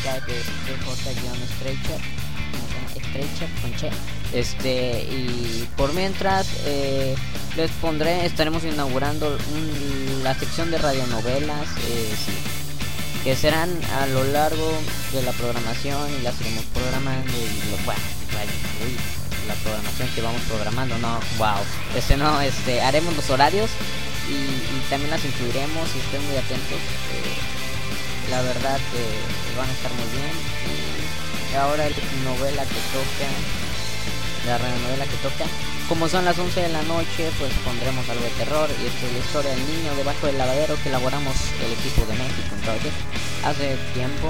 Skype es D J-Stretcher, Stretcher con Che. Este, y por mientras eh, les pondré, estaremos inaugurando un, la sección de radionovelas, eh, sí, que serán a lo largo de la programación y las iremos programando y lo, bueno, uy, la programación que vamos programando, no, wow, este no, este, haremos los horarios y, y también las incluiremos y estén muy atentos, eh, la verdad que van a estar muy bien. Y ahora la novela que toca, la radionovela que toca, como son las once de la noche, pues pondremos algo de terror y esta es la historia del niño debajo del lavadero que elaboramos el equipo de México entonces hace tiempo.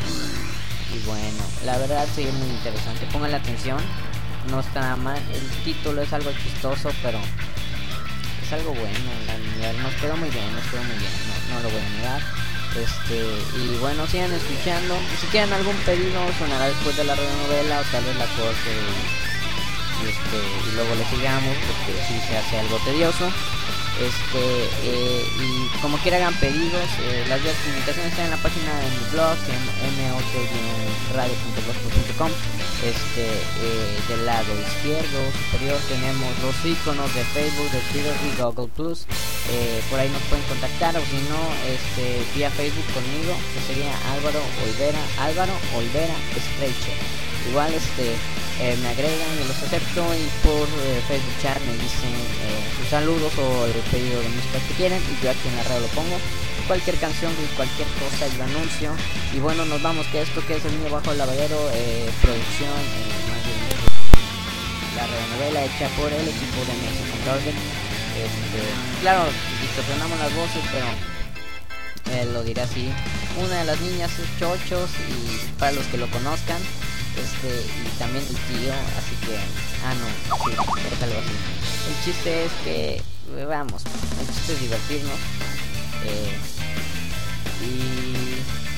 Y bueno, la verdad sí es muy interesante, pongan la atención, no está nada mal, el título es algo chistoso pero es algo bueno, la, nos quedó muy bien, nos quedó muy bien, no, no lo voy a negar. Este, y bueno, sigan escuchando, si quieren algún pedido sonará después de la radionovela o tal vez la corte y, este, y luego le sigamos porque si se hace algo tedioso. Este, eh, y como quiera hagan pedidos, eh, las vías de comunicación están en la página de mi blog en m ocho radio punto blogspot punto com. Este, eh, del lado izquierdo superior tenemos los iconos de Facebook, de Twitter y Google Plus. Eh, por ahí nos pueden contactar o si no, este, vía Facebook conmigo, que sería Álvaro Olvera, Álvaro Olvera Stretcher. Igual este eh, me agregan, yo los acepto y por eh, Facebook chat me dicen eh, sus saludos o el pedido de música que quieren y yo aquí en la radio lo pongo, cualquier canción y cualquier cosa yo anuncio. Y bueno, nos vamos, que esto que es El Niño Bajo el Lavadero, eh, producción, eh, más bien la radionovela hecha por el equipo de México Target. Este, claro, distorsionamos las voces, pero eh, lo diré así, una de las niñas es Chochos y para los que lo conozcan, este, y también el tío, así que, ah no, sí, es algo así. El chiste es que, vamos, el chiste es divertirnos, eh, y,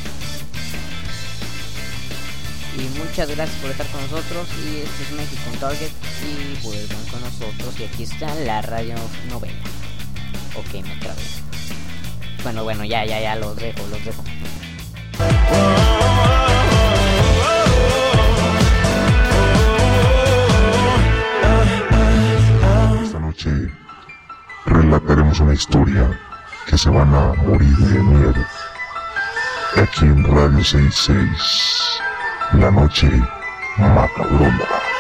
y muchas gracias por estar con nosotros, y este es México Target, y vuelvan con nosotros, y aquí está la radio novela. Ok, me trabé. Bueno, bueno, ya, ya, ya, los dejo, los dejo. Esta noche relataremos una historia que se van a morir de miedo. Aquí en Radio sesenta y seis, La Noche Macabrona.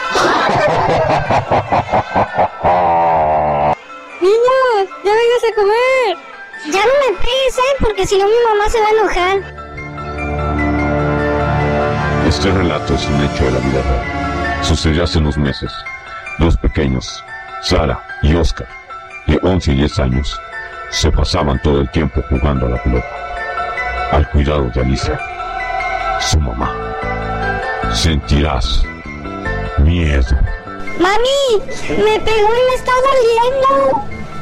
Niños, ya vengas a comer. Ya no me pegues, ¿eh? Porque si no mi mamá se va a enojar. Este relato es un hecho de la vida real. Sucedió hace unos meses. Dos pequeños, Sara y Oscar, de once y diez años, se pasaban todo el tiempo jugando a la pelota, al cuidado de Alicia, su mamá. Sentirás miedo. ¡Mami! ¡Me pegó y me está doliendo!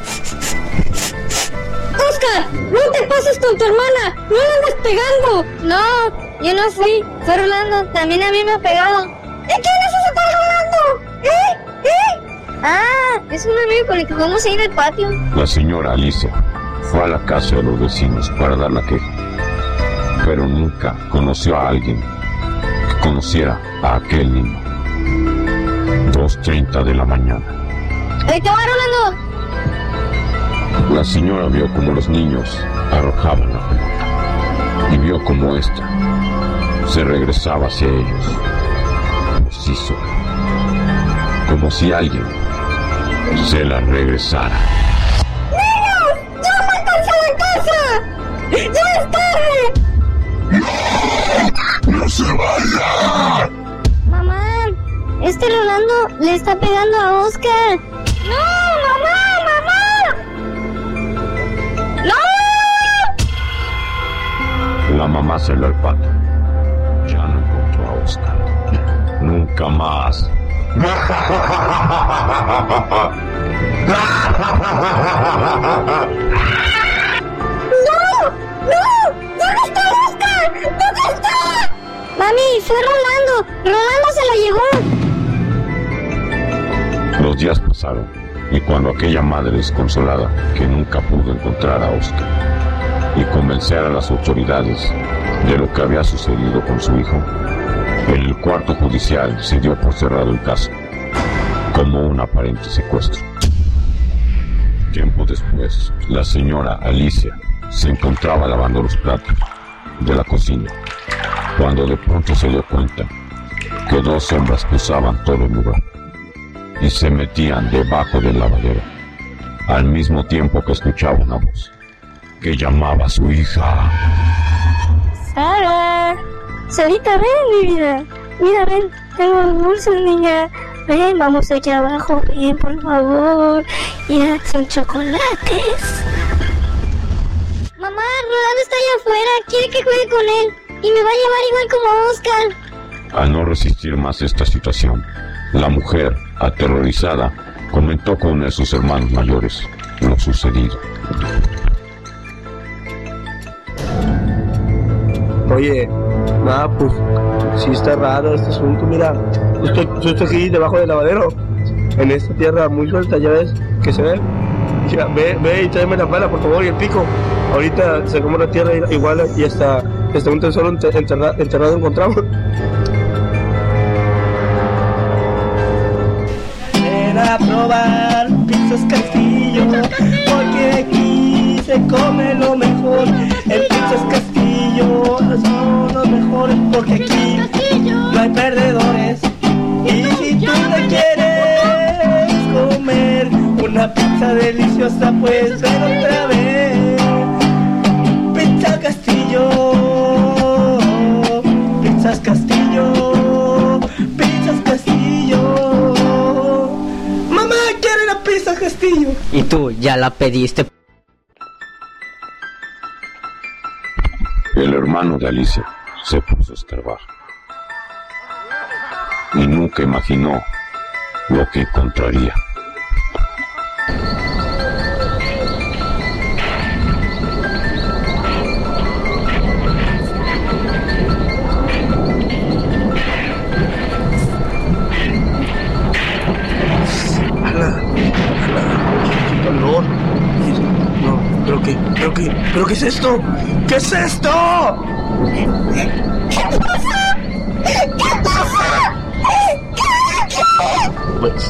¡Oscar! ¡No te pases con tu hermana! ¡No la andes pegando! No, yo no fui. Fue Rolando. También a mí me ha pegado. ¿Y quién es ese tal Rolando? ¿Eh? ¿Eh? Ah, es un amigo con el que vamos a ir al patio. La señora Alicia fue a la casa de los vecinos para dar la queja, pero nunca conoció a alguien que conociera a aquel niño. dos treinta de la mañana. ¡Ahí te va, Rolando! La señora vio como los niños arrojaban la pelota y vio como ésta se regresaba hacia ellos, macizo, como si alguien se la regresara. ¡Niños! ¡Ya métanse a la casa! ¡Ya es tarde! ¡No! ¡No se vayan! Mamá, este Rolando le está pegando a Oscar. ¡No, mamá, mamá! ¡No! La mamá salió al patio. Ya no encontró a Oscar. Nunca más. ¡No! ¡No! ¿Dónde está Oscar? ¿Dónde está? Mami, fue Rolando. Rolando se lo llevó. Los días pasaron y cuando aquella madre desconsolada que nunca pudo encontrar a Oscar y convencer a las autoridades de lo que había sucedido con su hijo, en el cuarto judicial se dio por cerrado el caso, como un aparente secuestro. Tiempo después, la señora Alicia se encontraba lavando los platos de la cocina, cuando de pronto se dio cuenta que dos sombras cruzaban todo el lugar y se metían debajo del lavadero, al mismo tiempo que escuchaba una voz que llamaba a su hija. Sara, Sarita, ven, mi vida. Mira, ven, tengo dulces, niña. Ven, vamos aquí abajo, ven, por favor. Mira, son chocolates. Mamá, Rolando está allá afuera, quiere que juegue con él. Y me va a llevar igual como Oscar. Al no resistir más esta situación, la mujer, aterrorizada, comentó con uno de sus hermanos mayores lo sucedido. Oye, nada, pues sí está raro este asunto. Mira, yo estoy, yo estoy aquí debajo del lavadero, en esta tierra muy suelta, ya ves que se ve. Mira, ve, ve y tráeme la pala, por favor, y el pico. Ahorita sacamos la tierra igual y hasta, hasta un tesoro enterrado, enterrado encontramos. Ven a probar Pizzas Castillo, porque aquí se come lo mejor. En Pizzas Castillo son los mejores, porque aquí no hay perdedores. Y si tú te quieres comer una pizza deliciosa, pues ven otra vez. Pizza Castillo, Pizzas Castillo, Pizzas Castillo. Mamá quiere la pizza Castillo. Y tú ya la pediste. El hermano de Alicia se puso a escarbar y nunca imaginó lo que encontraría. Calor. No, pero qué, pero qué, pero qué es esto, ¿qué es esto? ¿Qué pasa? ¿Qué pasa? Pues,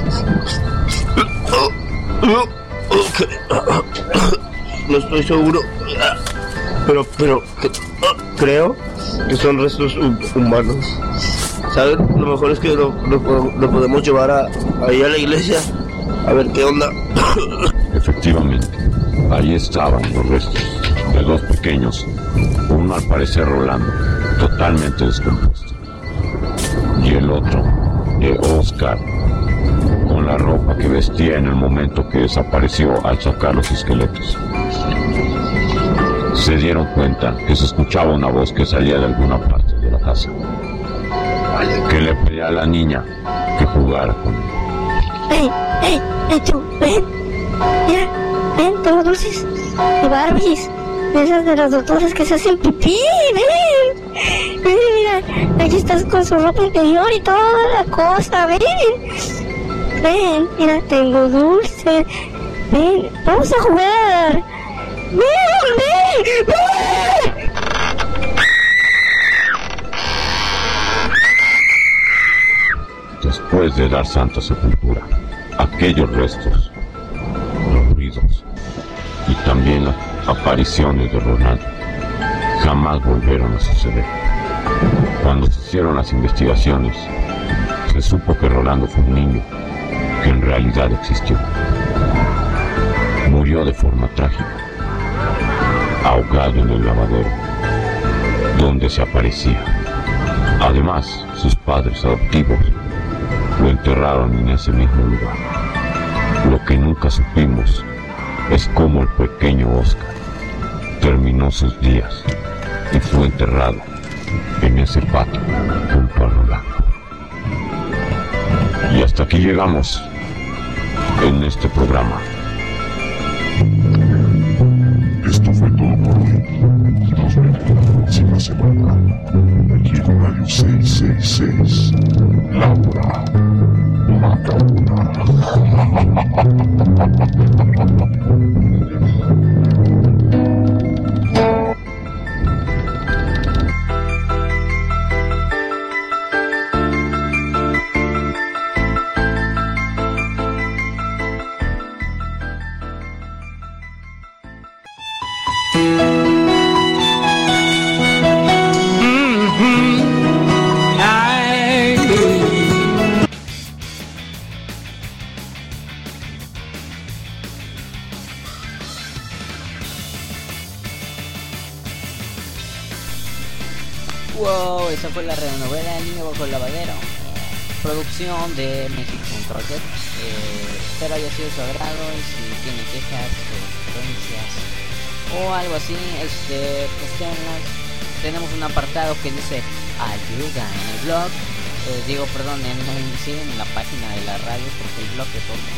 no estoy seguro, pero, pero creo que son restos humanos. ¿Sabes? Lo mejor es que lo, lo, lo podemos llevar a, ahí a la iglesia a ver qué onda. Efectivamente, ahí estaban los restos de dos pequeños, uno al parecer Rolando, totalmente descompuesto, y el otro de Oscar, con la ropa que vestía en el momento que desapareció al sacar los esqueletos. Se dieron cuenta que se escuchaba una voz que salía de alguna parte de la casa, que le pedía a la niña que jugara con él. Ven, ven, ven tú, ven. Mira, ven, tengo dulces de Barbies. De esas de los doctores que se hacen pipí, ven. Ven, mira, aquí estás con su ropa interior y toda la cosa, ven. Ven, mira, tengo dulces. Ven, vamos a jugar. Ven, ven, ven. Después de dar santa sepultura, aquellos restos, los ruidos y también las apariciones de Rolando jamás volvieron a suceder. Cuando se hicieron las investigaciones, se supo que Rolando fue un niño que en realidad existió. Murió de forma trágica, ahogado en el lavadero, donde se aparecía. Además, sus padres adoptivos lo enterraron en ese mismo lugar. Lo que nunca supimos es cómo el pequeño Oscar terminó sus días y fue enterrado en ese patio junto a Rolando. Y hasta aquí llegamos en este programa. Esto fue todo por hoy. Nos vemos la próxima semana. Aquí con Radio seiscientos sesenta y seis. La hora macabra. esa fue la radionovela El niño bajo el lavadero, producción de México Target. Eh, espero haya sido de su agrado y si tiene quejas o sugerencias o algo así, este, pues tenlas. Tenemos un apartado que dice ayuda en el blog, eh, digo perdón, en, en, sí, en la página de la radio, porque el blog es otro.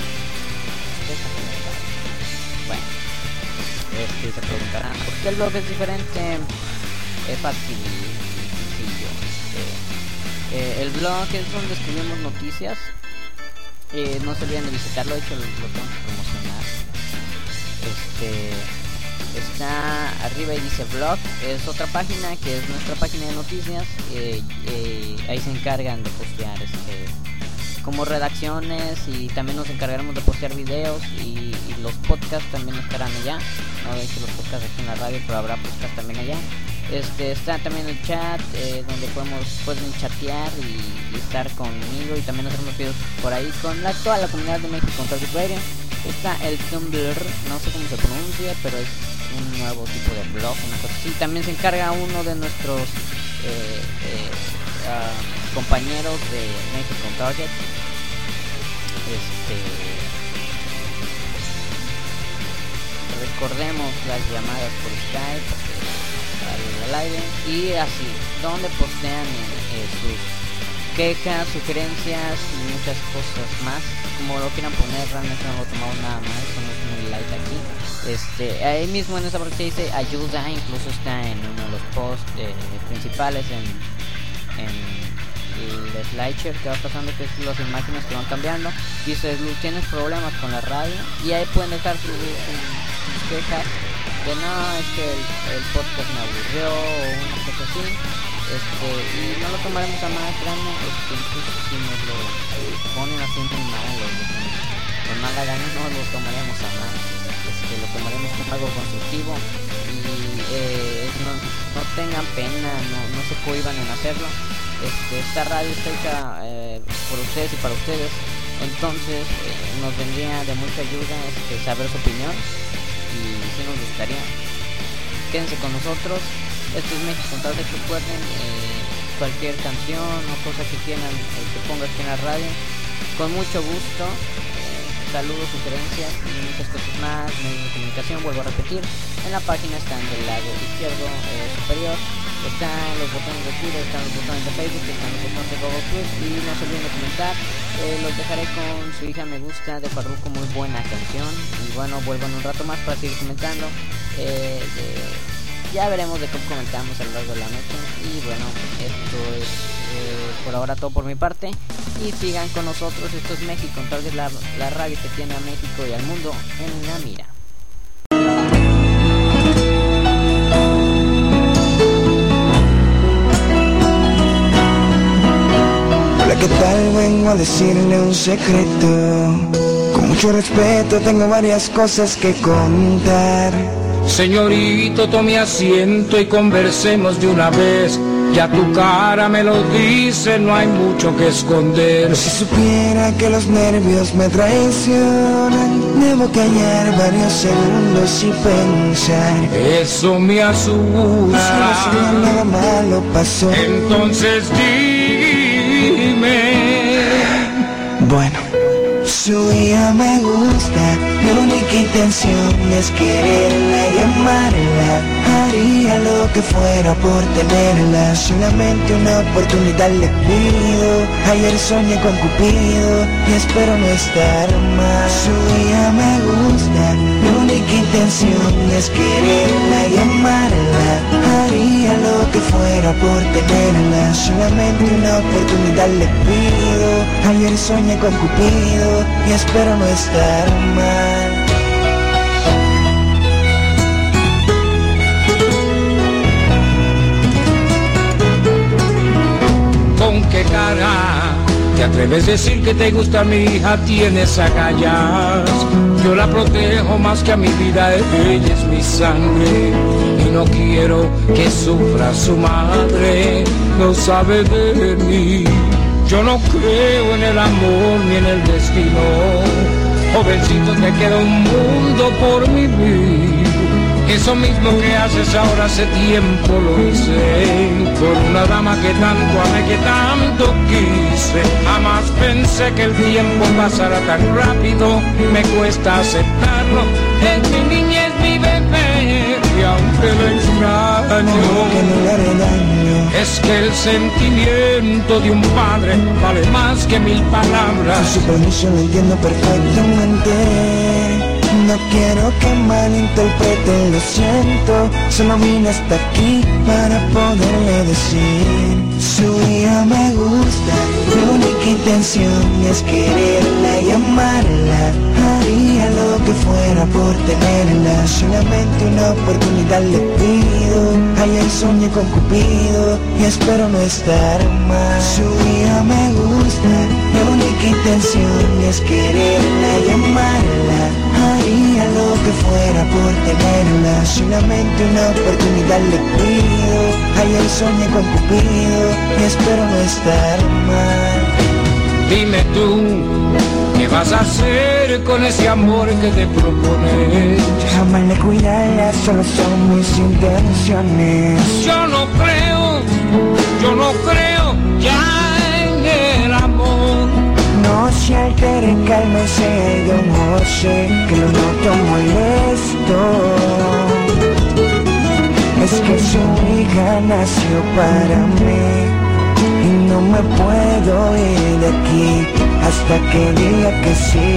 Bueno, este, se preguntarán ¿por qué el blog es diferente? Es fácil y sencillo. Eh, eh, el blog es donde escribimos noticias. Eh, no se olviden de visitarlo, de hecho lo, lo tengo que promocionar. Este está arriba y dice blog, es otra página que es nuestra página de noticias. Eh, eh, ahí se encargan de postear este como redacciones y también nos encargaremos de postear videos y, y los podcasts también estarán allá. No he hecho los podcasts aquí en la radio, pero habrá podcasts también allá. Este está también el chat, eh, donde podemos pueden chatear y, y estar conmigo y también hacer unos videos por ahí con la, toda la comunidad de México Target Radio. Está el Tumblr, no sé cómo se pronuncia, pero es un nuevo tipo de blog, una cosa así. También se encarga uno de nuestros eh, eh, uh, compañeros de México Target. Este, recordemos las llamadas por Skype al, al aire y así, donde postean eh, sus quejas, sugerencias y muchas cosas más, como lo quieran poner. Realmente no lo tomamos nada más, somos muy light aquí. Este, ahí mismo en esa parte dice ayuda, incluso está en uno de los posts eh, principales en, en el slideshare que va pasando, que es las imágenes que van cambiando. Dice, tienes problemas con la radio, y ahí pueden dejar sus, sus quejas de no, es que el, el podcast me aburrió o una cosa así. Este, y no lo tomaremos a más grande, este, incluso si nos lo eh, ponen así muy mal o de mala gana, no lo tomaremos a más, este, lo tomaremos como algo constructivo y eh, no, no tengan pena, no, no se cohiban en hacerlo. Este, esta radio está hecha eh, por ustedes y para ustedes, entonces eh, nos vendría de mucha ayuda este, saber su opinión y si nos gustaría. Quédense con nosotros. Esto es México Target. Recuerden eh, cualquier canción o cosa que quieran eh, que ponga aquí en la radio, con mucho gusto. Eh, saludos, sugerencias y muchas cosas más, medios de comunicación. Vuelvo a repetir, en la página están del lado izquierdo eh, superior, están los botones de Twitter, están los botones de Facebook, están los botones de Google Plus, y no se olviden de comentar. Eh, los dejaré con Su hija me gusta de Farruko, muy buena canción. Y bueno, vuelvo en un rato más para seguir comentando. Eh, de, Ya veremos de cómo comentamos a lo largo de la noche. Y bueno, esto es eh, por ahora todo por mi parte. Y sigan con nosotros, esto es México Target, la, la radio que tiene a México y al mundo en la mira. Hola, ¿qué tal? Vengo a decirle un secreto. Con mucho respeto tengo varias cosas que contar. Señorito, tome asiento y conversemos de una vez. Ya tu cara me lo dice, no hay mucho que esconder. Si supiera que los nervios me traicionan, debo callar varios segundos y pensar. Eso me asusta. Si nada malo pasó, entonces dime. Bueno, su hija me gusta, mi única intención es quererla y amarla. Haría lo que fuera por tenerla, solamente una oportunidad le pido. Ayer soñé con Cupido y espero no estar mal. Su hija me gusta, mi única intención es quererla y amarla. Haría lo que fuera por tenerla, solamente una oportunidad le pido. Ayer soñé con Cupido y espero no estar mal. ¿Con qué cara te atreves a decir que te gusta mi hija? Tienes agallas. Yo la protejo más que a mi vida, ella es mi sangre. Y no quiero que sufra su madre, no sabe de mí. Yo no creo en el amor ni en el destino. Jovencito, te queda un mundo por vivir. Eso mismo que haces ahora hace tiempo lo hice por una dama que tanto amé, que tanto quise. Jamás pensé que el tiempo pasara tan rápido, me cuesta aceptarlo. Es mi niñez, mi bebé, y aunque lo extraño, que no le haré daño. es que el sentimiento de un padre vale más que mil palabras. Con su permiso lo entiendo perfectamente. No quiero que malinterpreten, lo siento. Solo vine hasta aquí para poderle decir: su hija me gusta, mi única intención es quererla y amarla. Haría lo que fuera por tenerla, solamente una oportunidad le pido. Ayer soñé con Cupido y espero no estar mal. Su hija me gusta, mi única intención es quererla y amarla. Haría lo que fuera por tenerla, solamente una oportunidad le pido. Ayer soñé con Cupido y espero no estar mal. Dime tú, ¿qué vas a hacer con ese amor que te propones? Jamás le cuidarla, solo son mis intenciones. Yo no creo, yo no creo ya en el amor. No se altere, cálmese, don José, que lo noto molesto. Es que su hija nació para mí y no me puedo ir de aquí hasta que diga que sí.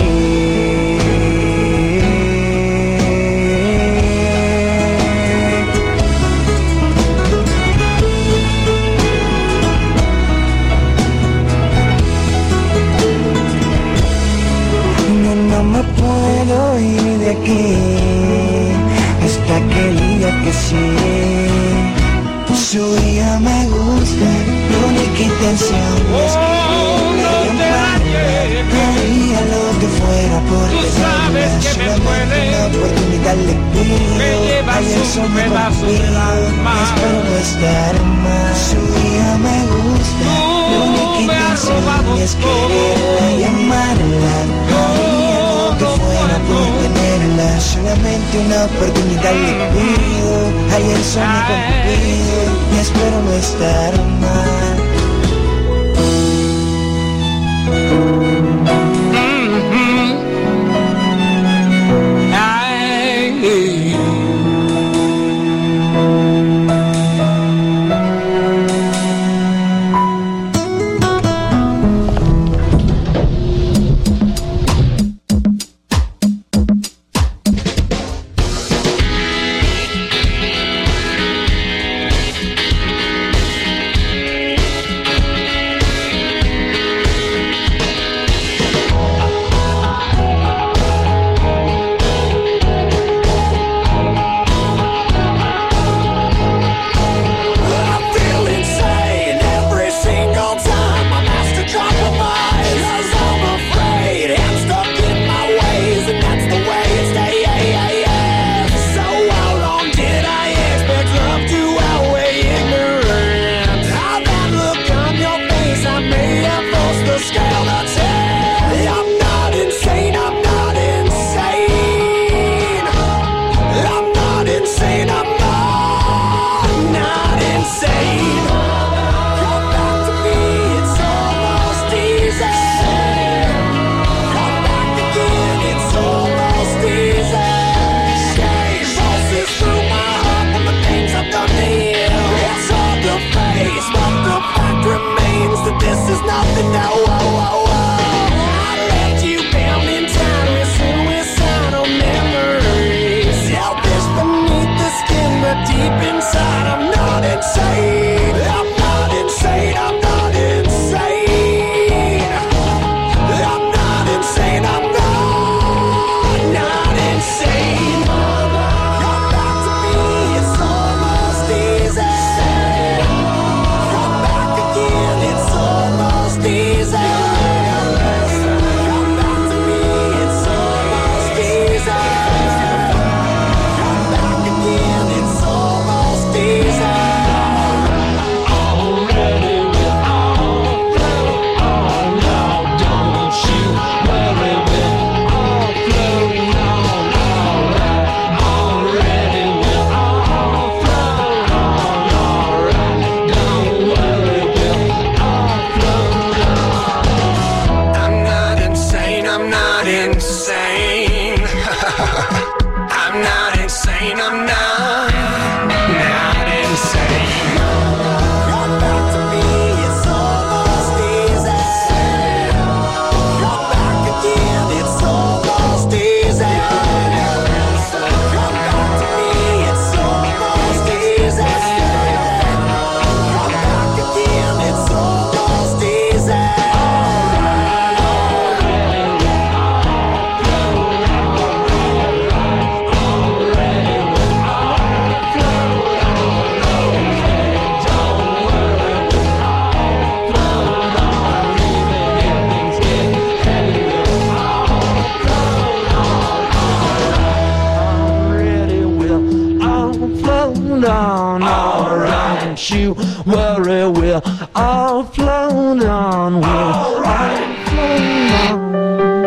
No me puedo ir de aquí hasta que diga que sí. Su hija me gusta, mi única intención es quererla y amarla. Haría lo que fuera por tenerla, solamente una oportunidad le pido. Ayer soñé con Cupido y espero no estar mal. Su hija me gusta, mi única intención es quererla y amarla. Que fuera por tenerla, solamente una oportunidad le pido. Ayer soñé con Cupido y espero no estar mal. Mm-hmm. Ay. all flown on. We're all flown on.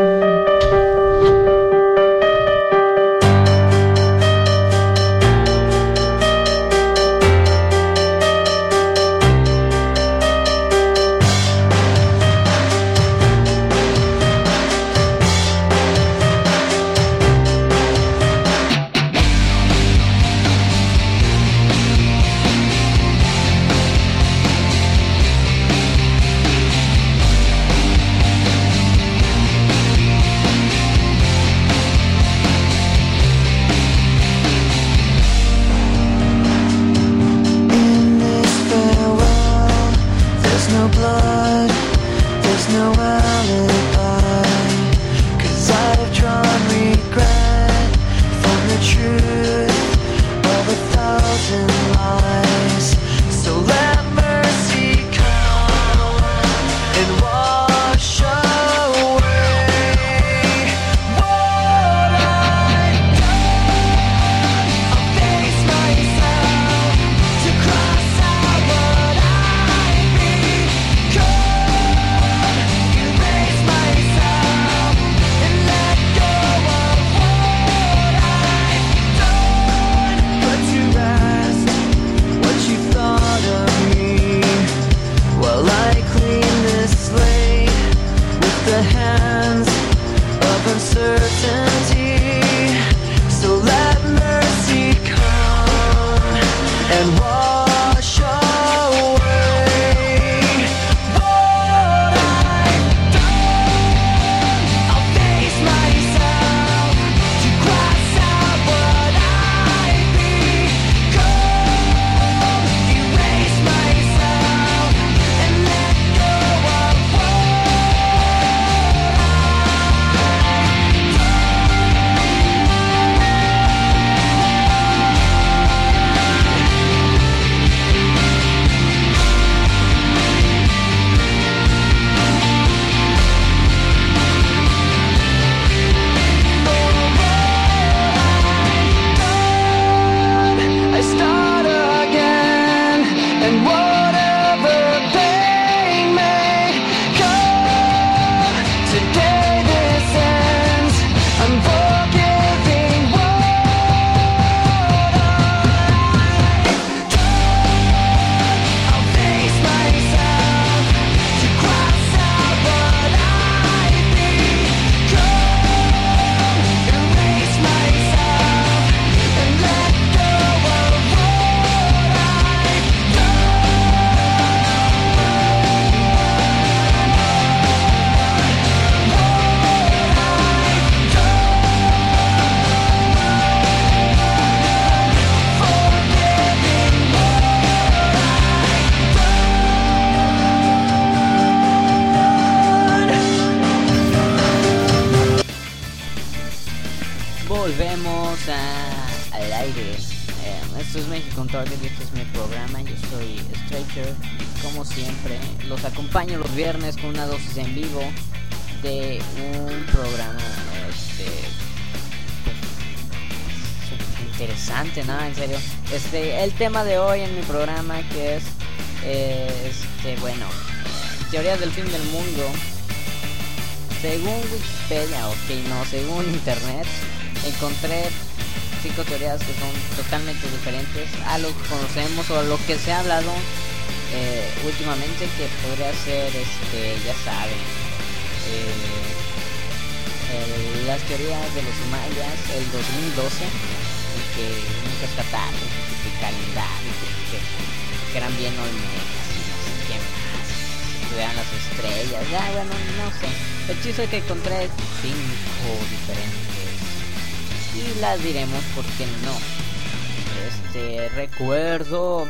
Volvemos a, al aire. Eh, esto es México on Target y este es mi programa. Yo soy Stretcher y como siempre los acompaño los viernes con una dosis en vivo de un programa este, pues, interesante, ¿no? En serio. Este, el tema de hoy en mi programa que es eh, este, bueno, teorías del fin del mundo. Según Wikipedia, ok, no, según internet, encontré cinco teorías que son totalmente diferentes a lo que conocemos o a lo que se ha hablado eh, últimamente, que podría ser, este, ya saben, eh, eh, las teorías de los mayas, el dos mil doce, en que nunca está tarde, que el calendario, que, que eran bien olmecas y no sé qué más, que vean las estrellas, ya bueno, no sé. El chiste es que encontré cinco diferentes y las diremos porque no. Este, recuerdo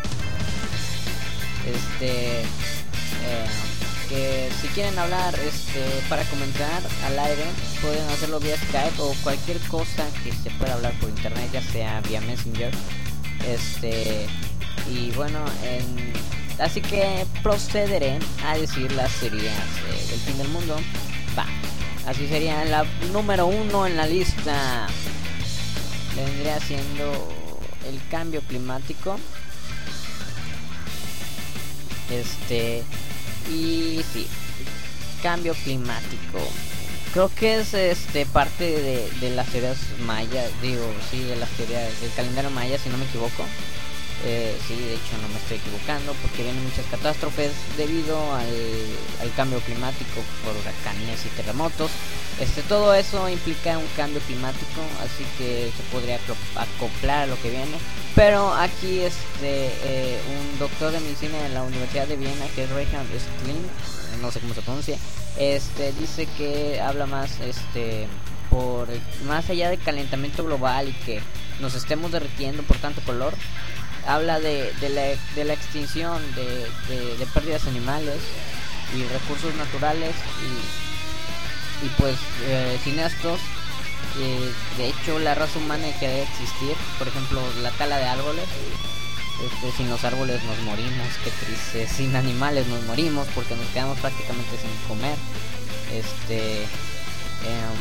este eh, que si quieren hablar este para comentar al aire pueden hacerlo vía Skype o cualquier cosa que se pueda hablar por internet, ya sea vía Messenger. Este y bueno, en, así que procederé a decir las teorías eh, del fin del mundo. Va, así sería la número uno en la lista. Vendría siendo el cambio climático. Este, Y sí, cambio climático. Creo que es este parte de, de las teorías mayas, digo, sí, de las teorías del calendario maya, si no me equivoco. Eh, sí, de hecho no me estoy equivocando, porque vienen muchas catástrofes debido al, al cambio climático por huracanes y terremotos. Este, todo eso implica un cambio climático, así que se podría acoplar a lo que viene. Pero aquí este eh, un doctor de medicina en la Universidad de Viena, que es Reinhard Steen, no sé cómo se pronuncia, este dice que habla más este por más allá del calentamiento global y que nos estemos derritiendo por tanto calor. Habla de, de, la, de la extinción de, de, de pérdidas animales y recursos naturales y, y pues eh, sin estos eh, de hecho la raza humana dejaría de existir. Por ejemplo, la tala de árboles, este, sin los árboles nos morimos, qué triste. Sin animales nos morimos porque nos quedamos prácticamente sin comer. Este um,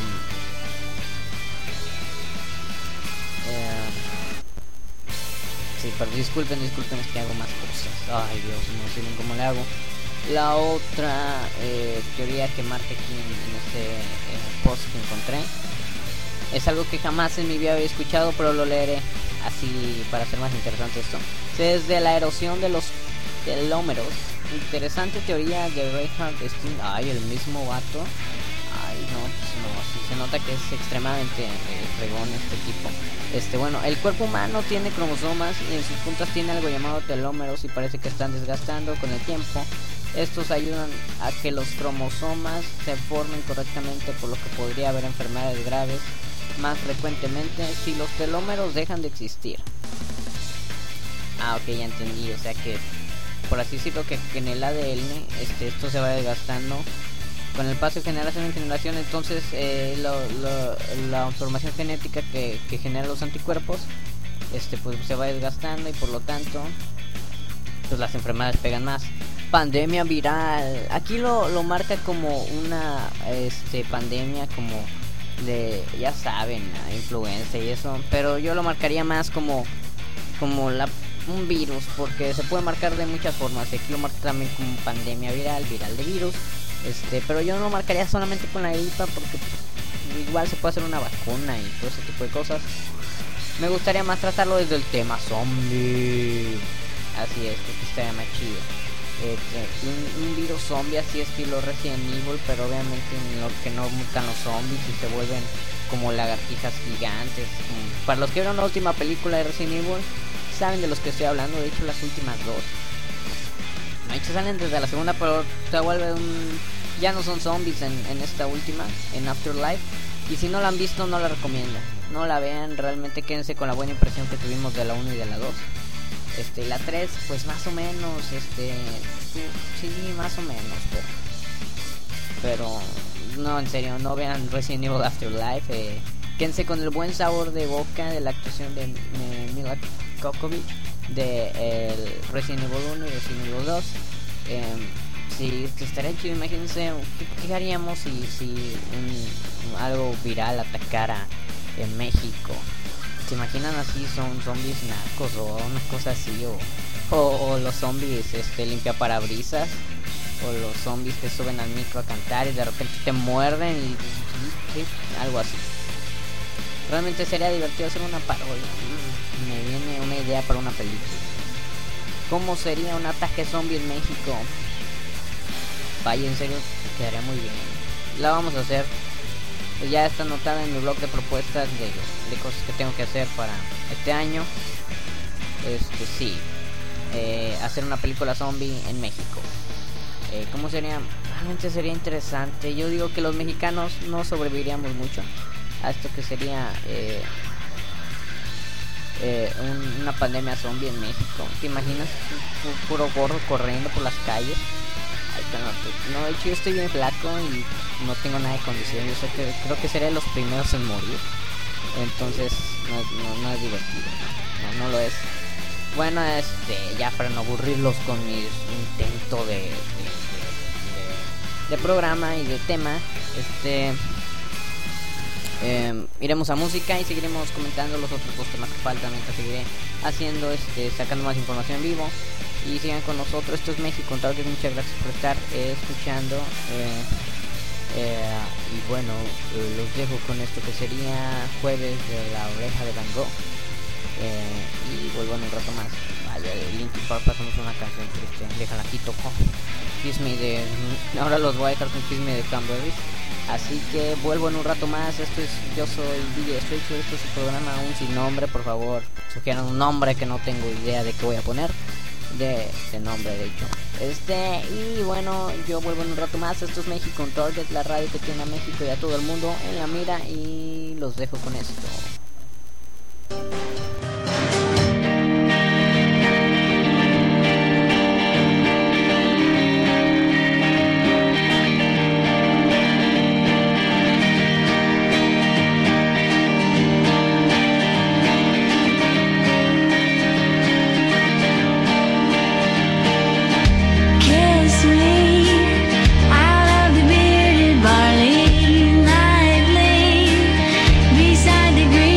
um, Sí, pero disculpen, disculpen, es que hago más cosas. Ay, Dios, no sé bien cómo le hago. La otra eh, teoría que marca aquí en, en este eh, post que encontré es algo que jamás en mi vida había escuchado, pero lo leeré así para hacer más interesante esto. Es de la erosión de los telómeros. Interesante teoría de Reinhard Steen. Ay, el mismo vato. Ay, no, pues no, sí se nota que es extremadamente eh, fregón este tipo. Este, bueno, el cuerpo humano tiene cromosomas y en sus puntas tiene algo llamado telómeros y parece que están desgastando con el tiempo. Estos ayudan a que los cromosomas se formen correctamente, por lo que podría haber enfermedades graves más frecuentemente si los telómeros dejan de existir. Ah, ok, ya entendí, o sea que, por así decirlo, que en el A D N este, esto se va desgastando con el paso de generación en generación. Entonces eh, lo, lo, la información genética que, que genera los anticuerpos este pues se va desgastando y por lo tanto pues las enfermedades pegan más. Pandemia viral, aquí lo, lo marca como una este pandemia como de, ya saben, influenza y eso, pero yo lo marcaría más como como la un virus, porque se puede marcar de muchas formas. Aquí lo marca también como pandemia viral, viral de virus. Este, pero yo no lo marcaría solamente con la gripa, porque igual se puede hacer una vacuna y todo ese tipo de cosas. Me gustaría más tratarlo desde el tema zombie. Así es, que estaría más chido. Este, un, un virus zombie así estilo Resident Evil, pero obviamente en lo que no mutan los zombies y se vuelven como lagartijas gigantes. Para los que vieron la última película de Resident Evil, saben de los que estoy hablando. De hecho, las últimas dos, de hecho, salen desde la segunda, pero se vuelve un... ya no son zombies en, en esta última, en Afterlife. Y si no la han visto, no la recomiendo. No la vean, realmente quédense con la buena impresión que tuvimos de la uno y de la dos. Este, la tres, pues más o menos, este... sí, más o menos, pero... pero... no, en serio, no vean Resident Evil Afterlife. Eh, quédense con el buen sabor de boca de la actuación de eh, Mila Jovovich de el Resident Evil uno y Resident Evil dos. Eh, sí, que estaría chido. Imagínense qué, qué haríamos si, si un, algo viral atacara en México. ¿Se imaginan así? Son zombies narcos o una cosa así, o, o, o los zombies este, limpia parabrisas, o los zombies que suben al micro a cantar y de repente te muerden y, y, y algo así. Realmente sería divertido hacer una parodia. Me viene una idea para una película. ¿Cómo sería un ataque zombie en México? Vaya, en serio, quedaría muy bien. La vamos a hacer. Ya está anotada en mi blog de propuestas de, de cosas que tengo que hacer para este año. Este, sí. Eh, hacer una película zombie en México. Eh, ¿Cómo sería? Realmente sería interesante. Yo digo que los mexicanos no sobreviviríamos mucho a esto que sería eh, eh, un, una pandemia zombie en México. ¿Te imaginas? Pu puro gorro corriendo por las calles. Ay, no, no, de hecho yo estoy bien flaco y no tengo nada de condición. Yo sé que creo que seré los primeros en morir. Entonces no, no, no es divertido. No, no lo es. Bueno, este, ya para no aburrirlos con mi intento de, de, de, de, de programa y de tema, este... Eh, iremos a música y seguiremos comentando los otros dos temas que faltan, mientras seguiré haciendo este, sacando más información en vivo y sigan con nosotros. Esto es México Target. Muchas gracias por estar eh, escuchando. Eh, eh, y bueno, eh, los dejo con esto que sería Jueves de la Oreja de Van Gogh. Eh, y vuelvo en un rato más. Vaya, de Linkin Park pasamos una canción triste. Déjala aquí, toco Kiss Me de... Ahora los voy a dejar con Kiss Me de Cranberries. Así que vuelvo en un rato más. Esto es... Yo soy D J Stretcher. Esto es un programa aún sin nombre. Por favor, sugieran un nombre que no tengo idea de qué voy a poner. De, de nombre, de hecho. Este... Y bueno, yo vuelvo en un rato más. Esto es México on Target, la radio que tiene a México y a todo el mundo en la mira. Y los dejo con esto. Beside the green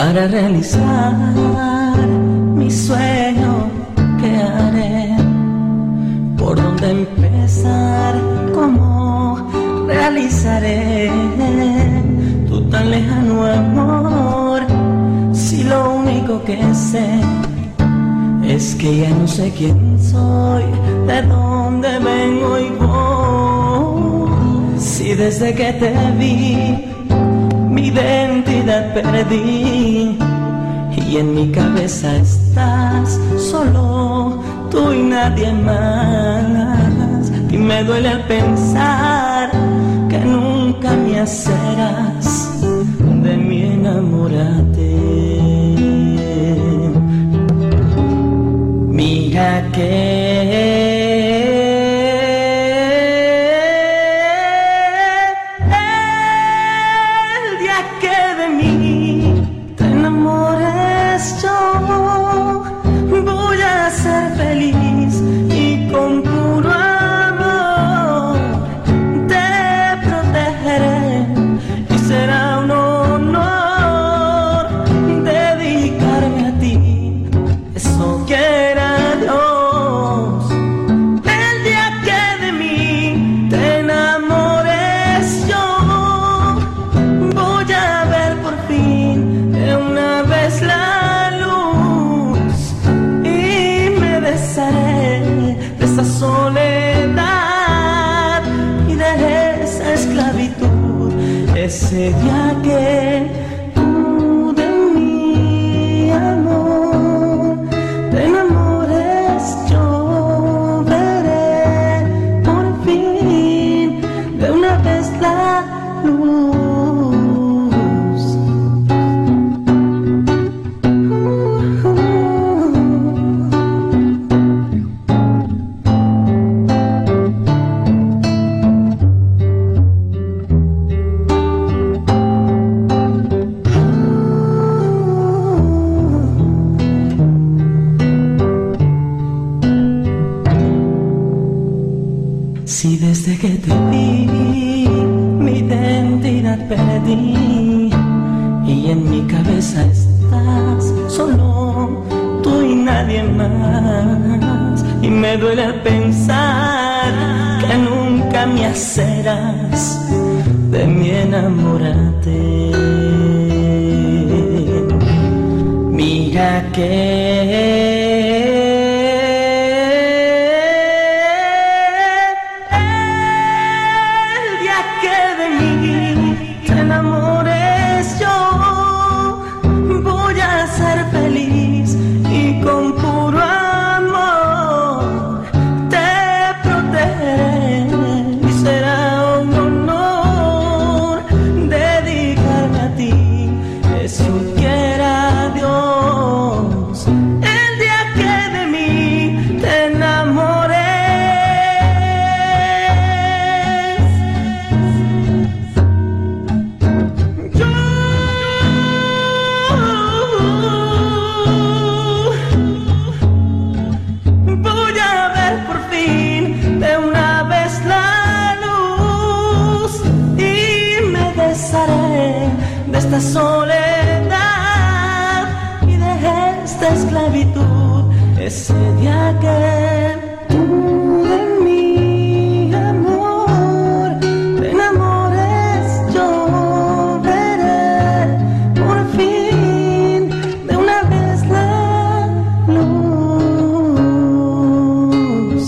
para realizar mi sueño. ¿Qué haré? ¿Por dónde empezar? ¿Cómo realizaré tu tan lejano amor? Si lo único que sé es que ya no sé quién soy, de dónde vengo y voy. Si desde que te vi mi identidad perdí y en mi cabeza estás solo tú y nadie más. Y me duele al pensar que nunca me serás de mí, enamórate. Mira que ese día que tú de mi amor te enamores, yo veré por fin de una vez la luz. Si desde que te vi mi identidad perdí y en mi cabeza estás solo tú y nadie más, y me duele al pensar que nunca me hacerás de mí, enamórate. Mira que esta soledad y de esta esclavitud, ese día que tú de mi amor te enamores, yo veré por fin de una vez la luz.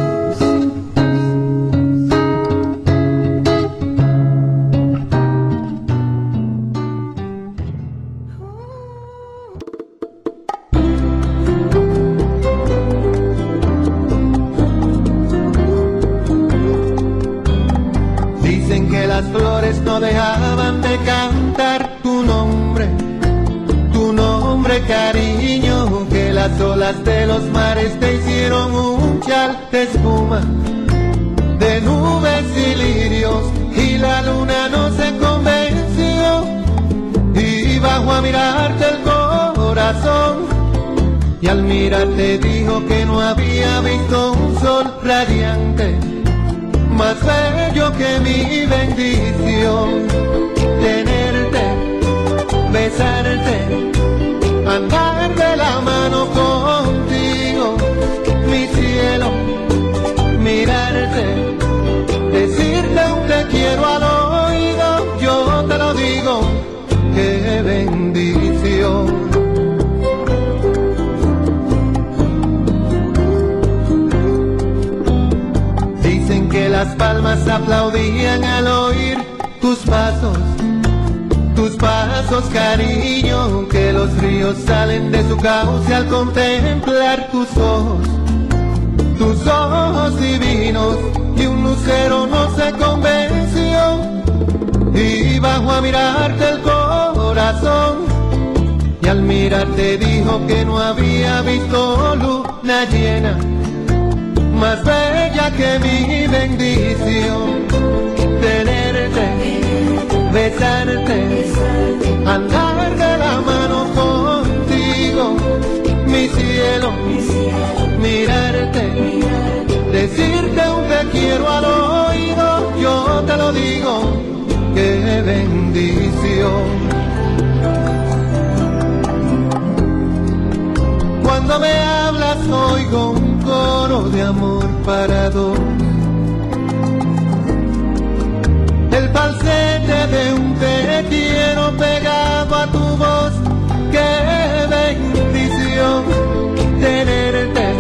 No dejaban de cantar tu nombre, tu nombre, cariño, que las olas de los mares te hicieron un chal de espuma, de nubes y lirios, y la luna no se convenció, y bajó a mirarte el corazón, y al mirarte dijo que no había visto un sol radiante más bello que mi bendición, tenerte, besarte bendición. Dicen que las palmas aplaudían al oír tus pasos, tus pasos, cariño, que los ríos salen de su cauce al contemplar tus ojos, tus ojos divinos, y un lucero no se convenció, y bajó a mirarte el corazón, y al mirarte dijo que no había visto luna llena, más bella que mi bendición, tenerte, besarte, andar de la mano contigo, mi cielo, mirarte, decirte un te quiero al oído, yo te lo digo, qué bendición. Cuando me hablas oigo un coro de amor para dos, el falsete de un te quiero pegado a tu voz, qué bendición, tenerte,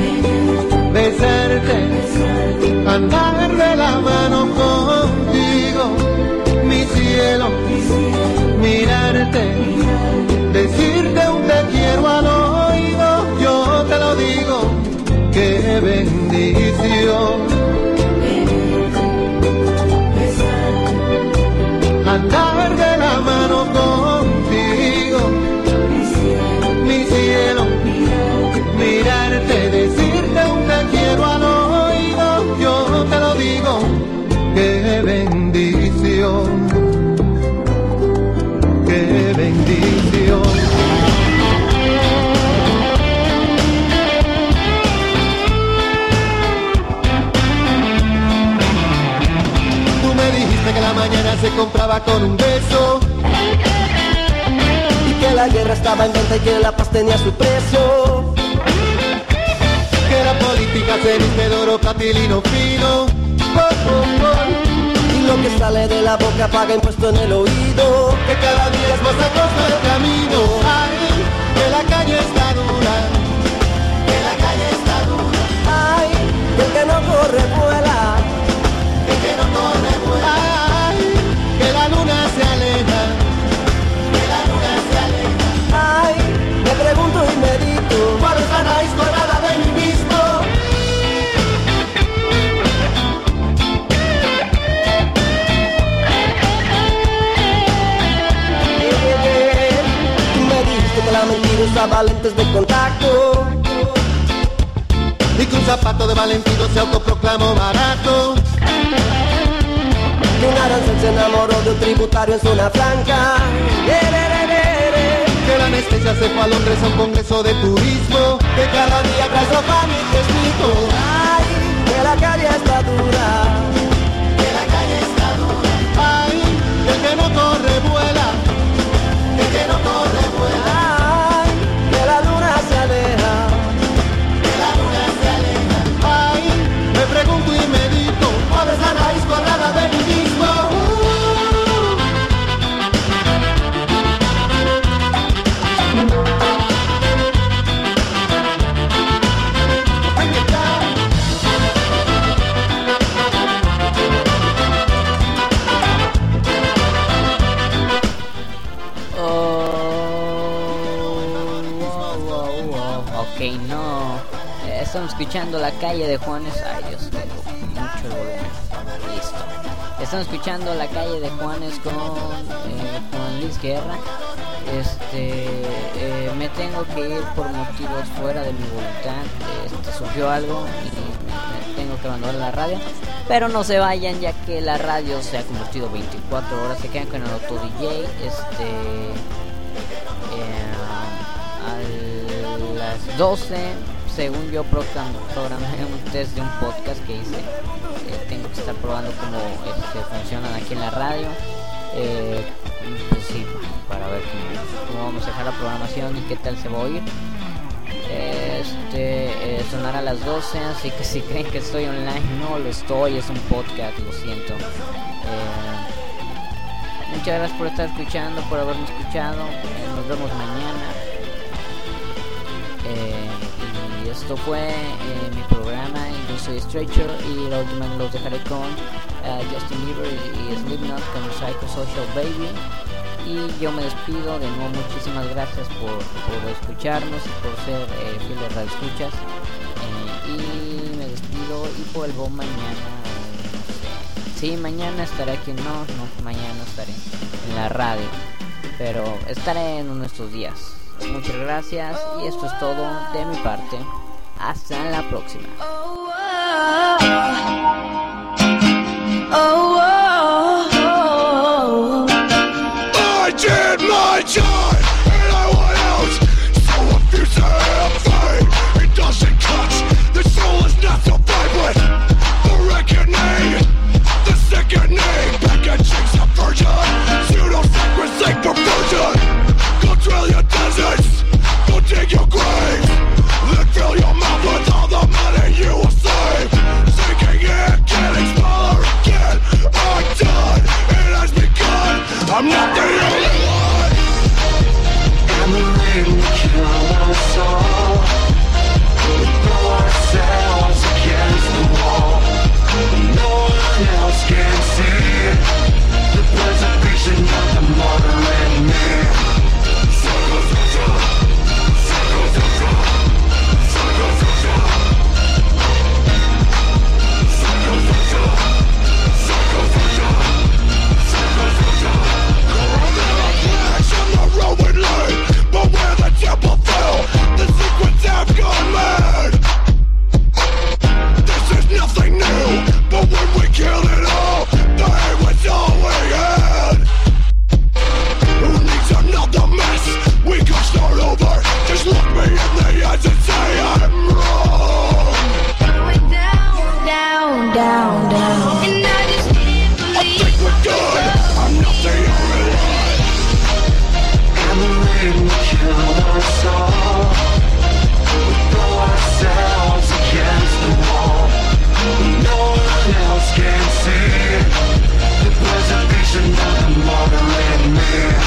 besarte, andar de la mano contigo, mi cielo, mirarte, decirte un te quiero al oído, yo te lo digo, qué bendición. Andar de la mano contigo, mi cielo, mirarte, decirte un te quiero al oído, yo te lo digo, qué bendición, qué bendición. Que la mañana se compraba con un beso, y que la guerra estaba en venta y que la paz tenía su precio, que la política se viste de oro, platilino fino, oh, oh, oh, y lo que sale de la boca paga impuesto en el oído, que cada día es más angosto el camino, ay, que la calle está dura, que la calle está dura, ay, que el que no corre vuela, el que no corre vuela, ay, que la luna se aleja, que la luna se aleja, ay, me pregunto y medito, ¿cuál es la raíz colgada de mí mismo? Tú me dijiste que la mentira usaba lentes de contacto, y que un zapato de Valentino se autoproclamó barato, que un arancel se enamoró de un tributario en zona franca, que la anestesia se fue a Londres a un congreso de turismo, que cada día trae ropa mi testigo, ay, que la calle está dura, que la calle está dura, ay, que el que no corre vuela, que el que no corre vuela, ay, que la luna se aleja, que la luna se aleja, ay, me pregunto y medito, ¿cuál es la raíz cuadrada de mi mismo? Ok, no. Eh, estamos escuchando La Calle de Juanes. Ay, Dios, tengo mucho volumen. Listo. Estamos escuchando La Calle de Juanes con eh, Juan Luis Guerra. Este, eh, me tengo que ir por motivos fuera de mi voluntad. Este, surgió algo y me tengo que abandonar la radio. Pero no se vayan, ya que la radio se ha convertido veinticuatro horas. Se quedan con el Auto D J. Este, eh, a las doce, según yo program, programé un test de un podcast que hice. Eh, tengo que estar probando cómo este, funcionan aquí en la radio. Eh, pues sí, para ver cómo, cómo vamos a dejar la programación y qué tal se va a oír. Este eh, sonará a las doce, así que si creen que estoy online, no lo estoy, es un podcast, lo siento. Eh, muchas gracias por estar escuchando, por haberme escuchado. Eh, nos vemos mañana. Eh, y esto fue eh, mi programa. Yo soy Stretcher y la última los dejaré con uh, Justin Bieber y, y Slipknot con Psychosocial Baby. Y yo me despido de nuevo. Muchísimas gracias por, por escucharnos y por ser eh, fieles radioescuchas. Eh, y me despido y vuelvo mañana. Sí, mañana estaré aquí. No, no, mañana estaré en la radio. Pero estaré en uno de estos días. Muchas gracias y esto es todo de mi parte. Hasta la próxima. Oh, oh, oh, oh. I did my time and I went out. So refuse to have faith. It doesn't cut. The soul is not so vibrant. The reckoning, the sickening, packaging subversion. Pseudo-sacrosanct perversion. Go drill your deserts. Go dig your grave. Then fill your mouth with all the money you will save. Sinking in, getting smaller again. I'm done, it has begun. I'm not the only one. And the rain will kill us all. We throw ourselves against the wall. No one else can see the preservation of the modern man. But where the temple fell, the secrets have gone mad. This is nothing new, but when we killed it all, the hate was all we had. Who needs another mess? We can start over. Just look me in the eyes and say I'm wrong. Going down, down, down, down. And I just can't believe I think we're good. I'm not the only one. And the rain will kill us all. We throw ourselves against the wall. No one else can see the preservation of the modern man.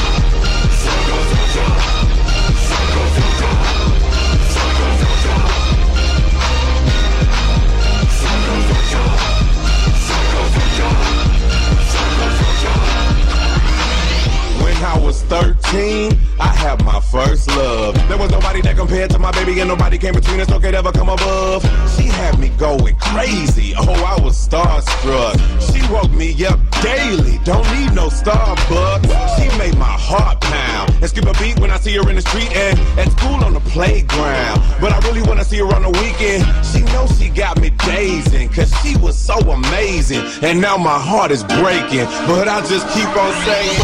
When I was thirteen, I had my first love. There was nobody that compared to my baby, and nobody came between us, no could ever come above. She had me going crazy, oh, I was starstruck. She woke me up daily, don't need no Starbucks. She made my heart pound and skip a beat when I see her in the street and at school on the playground. But I really wanna see her on the weekend. She knows she got me dazing, cause she was so amazing. And now my heart is breaking, but I just keep on saying,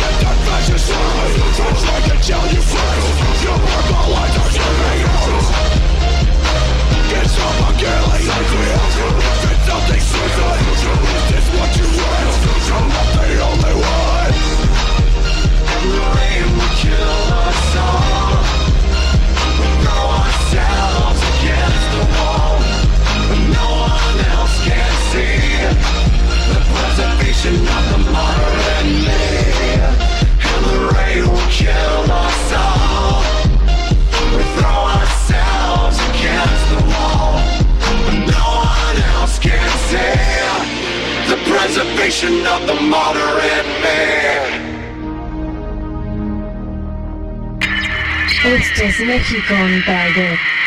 I can tell you first, your purple lights are turning out. Get some again, if it's something certain, is this what you want? I'm not the only one. And the rain will kill us all. We throw ourselves against the wall. But no one else can see the preservation of the modern man. And the rain will kill us all. We throw ourselves against the wall. But no one else can see the preservation of the modern man. Esto es México, mi padre.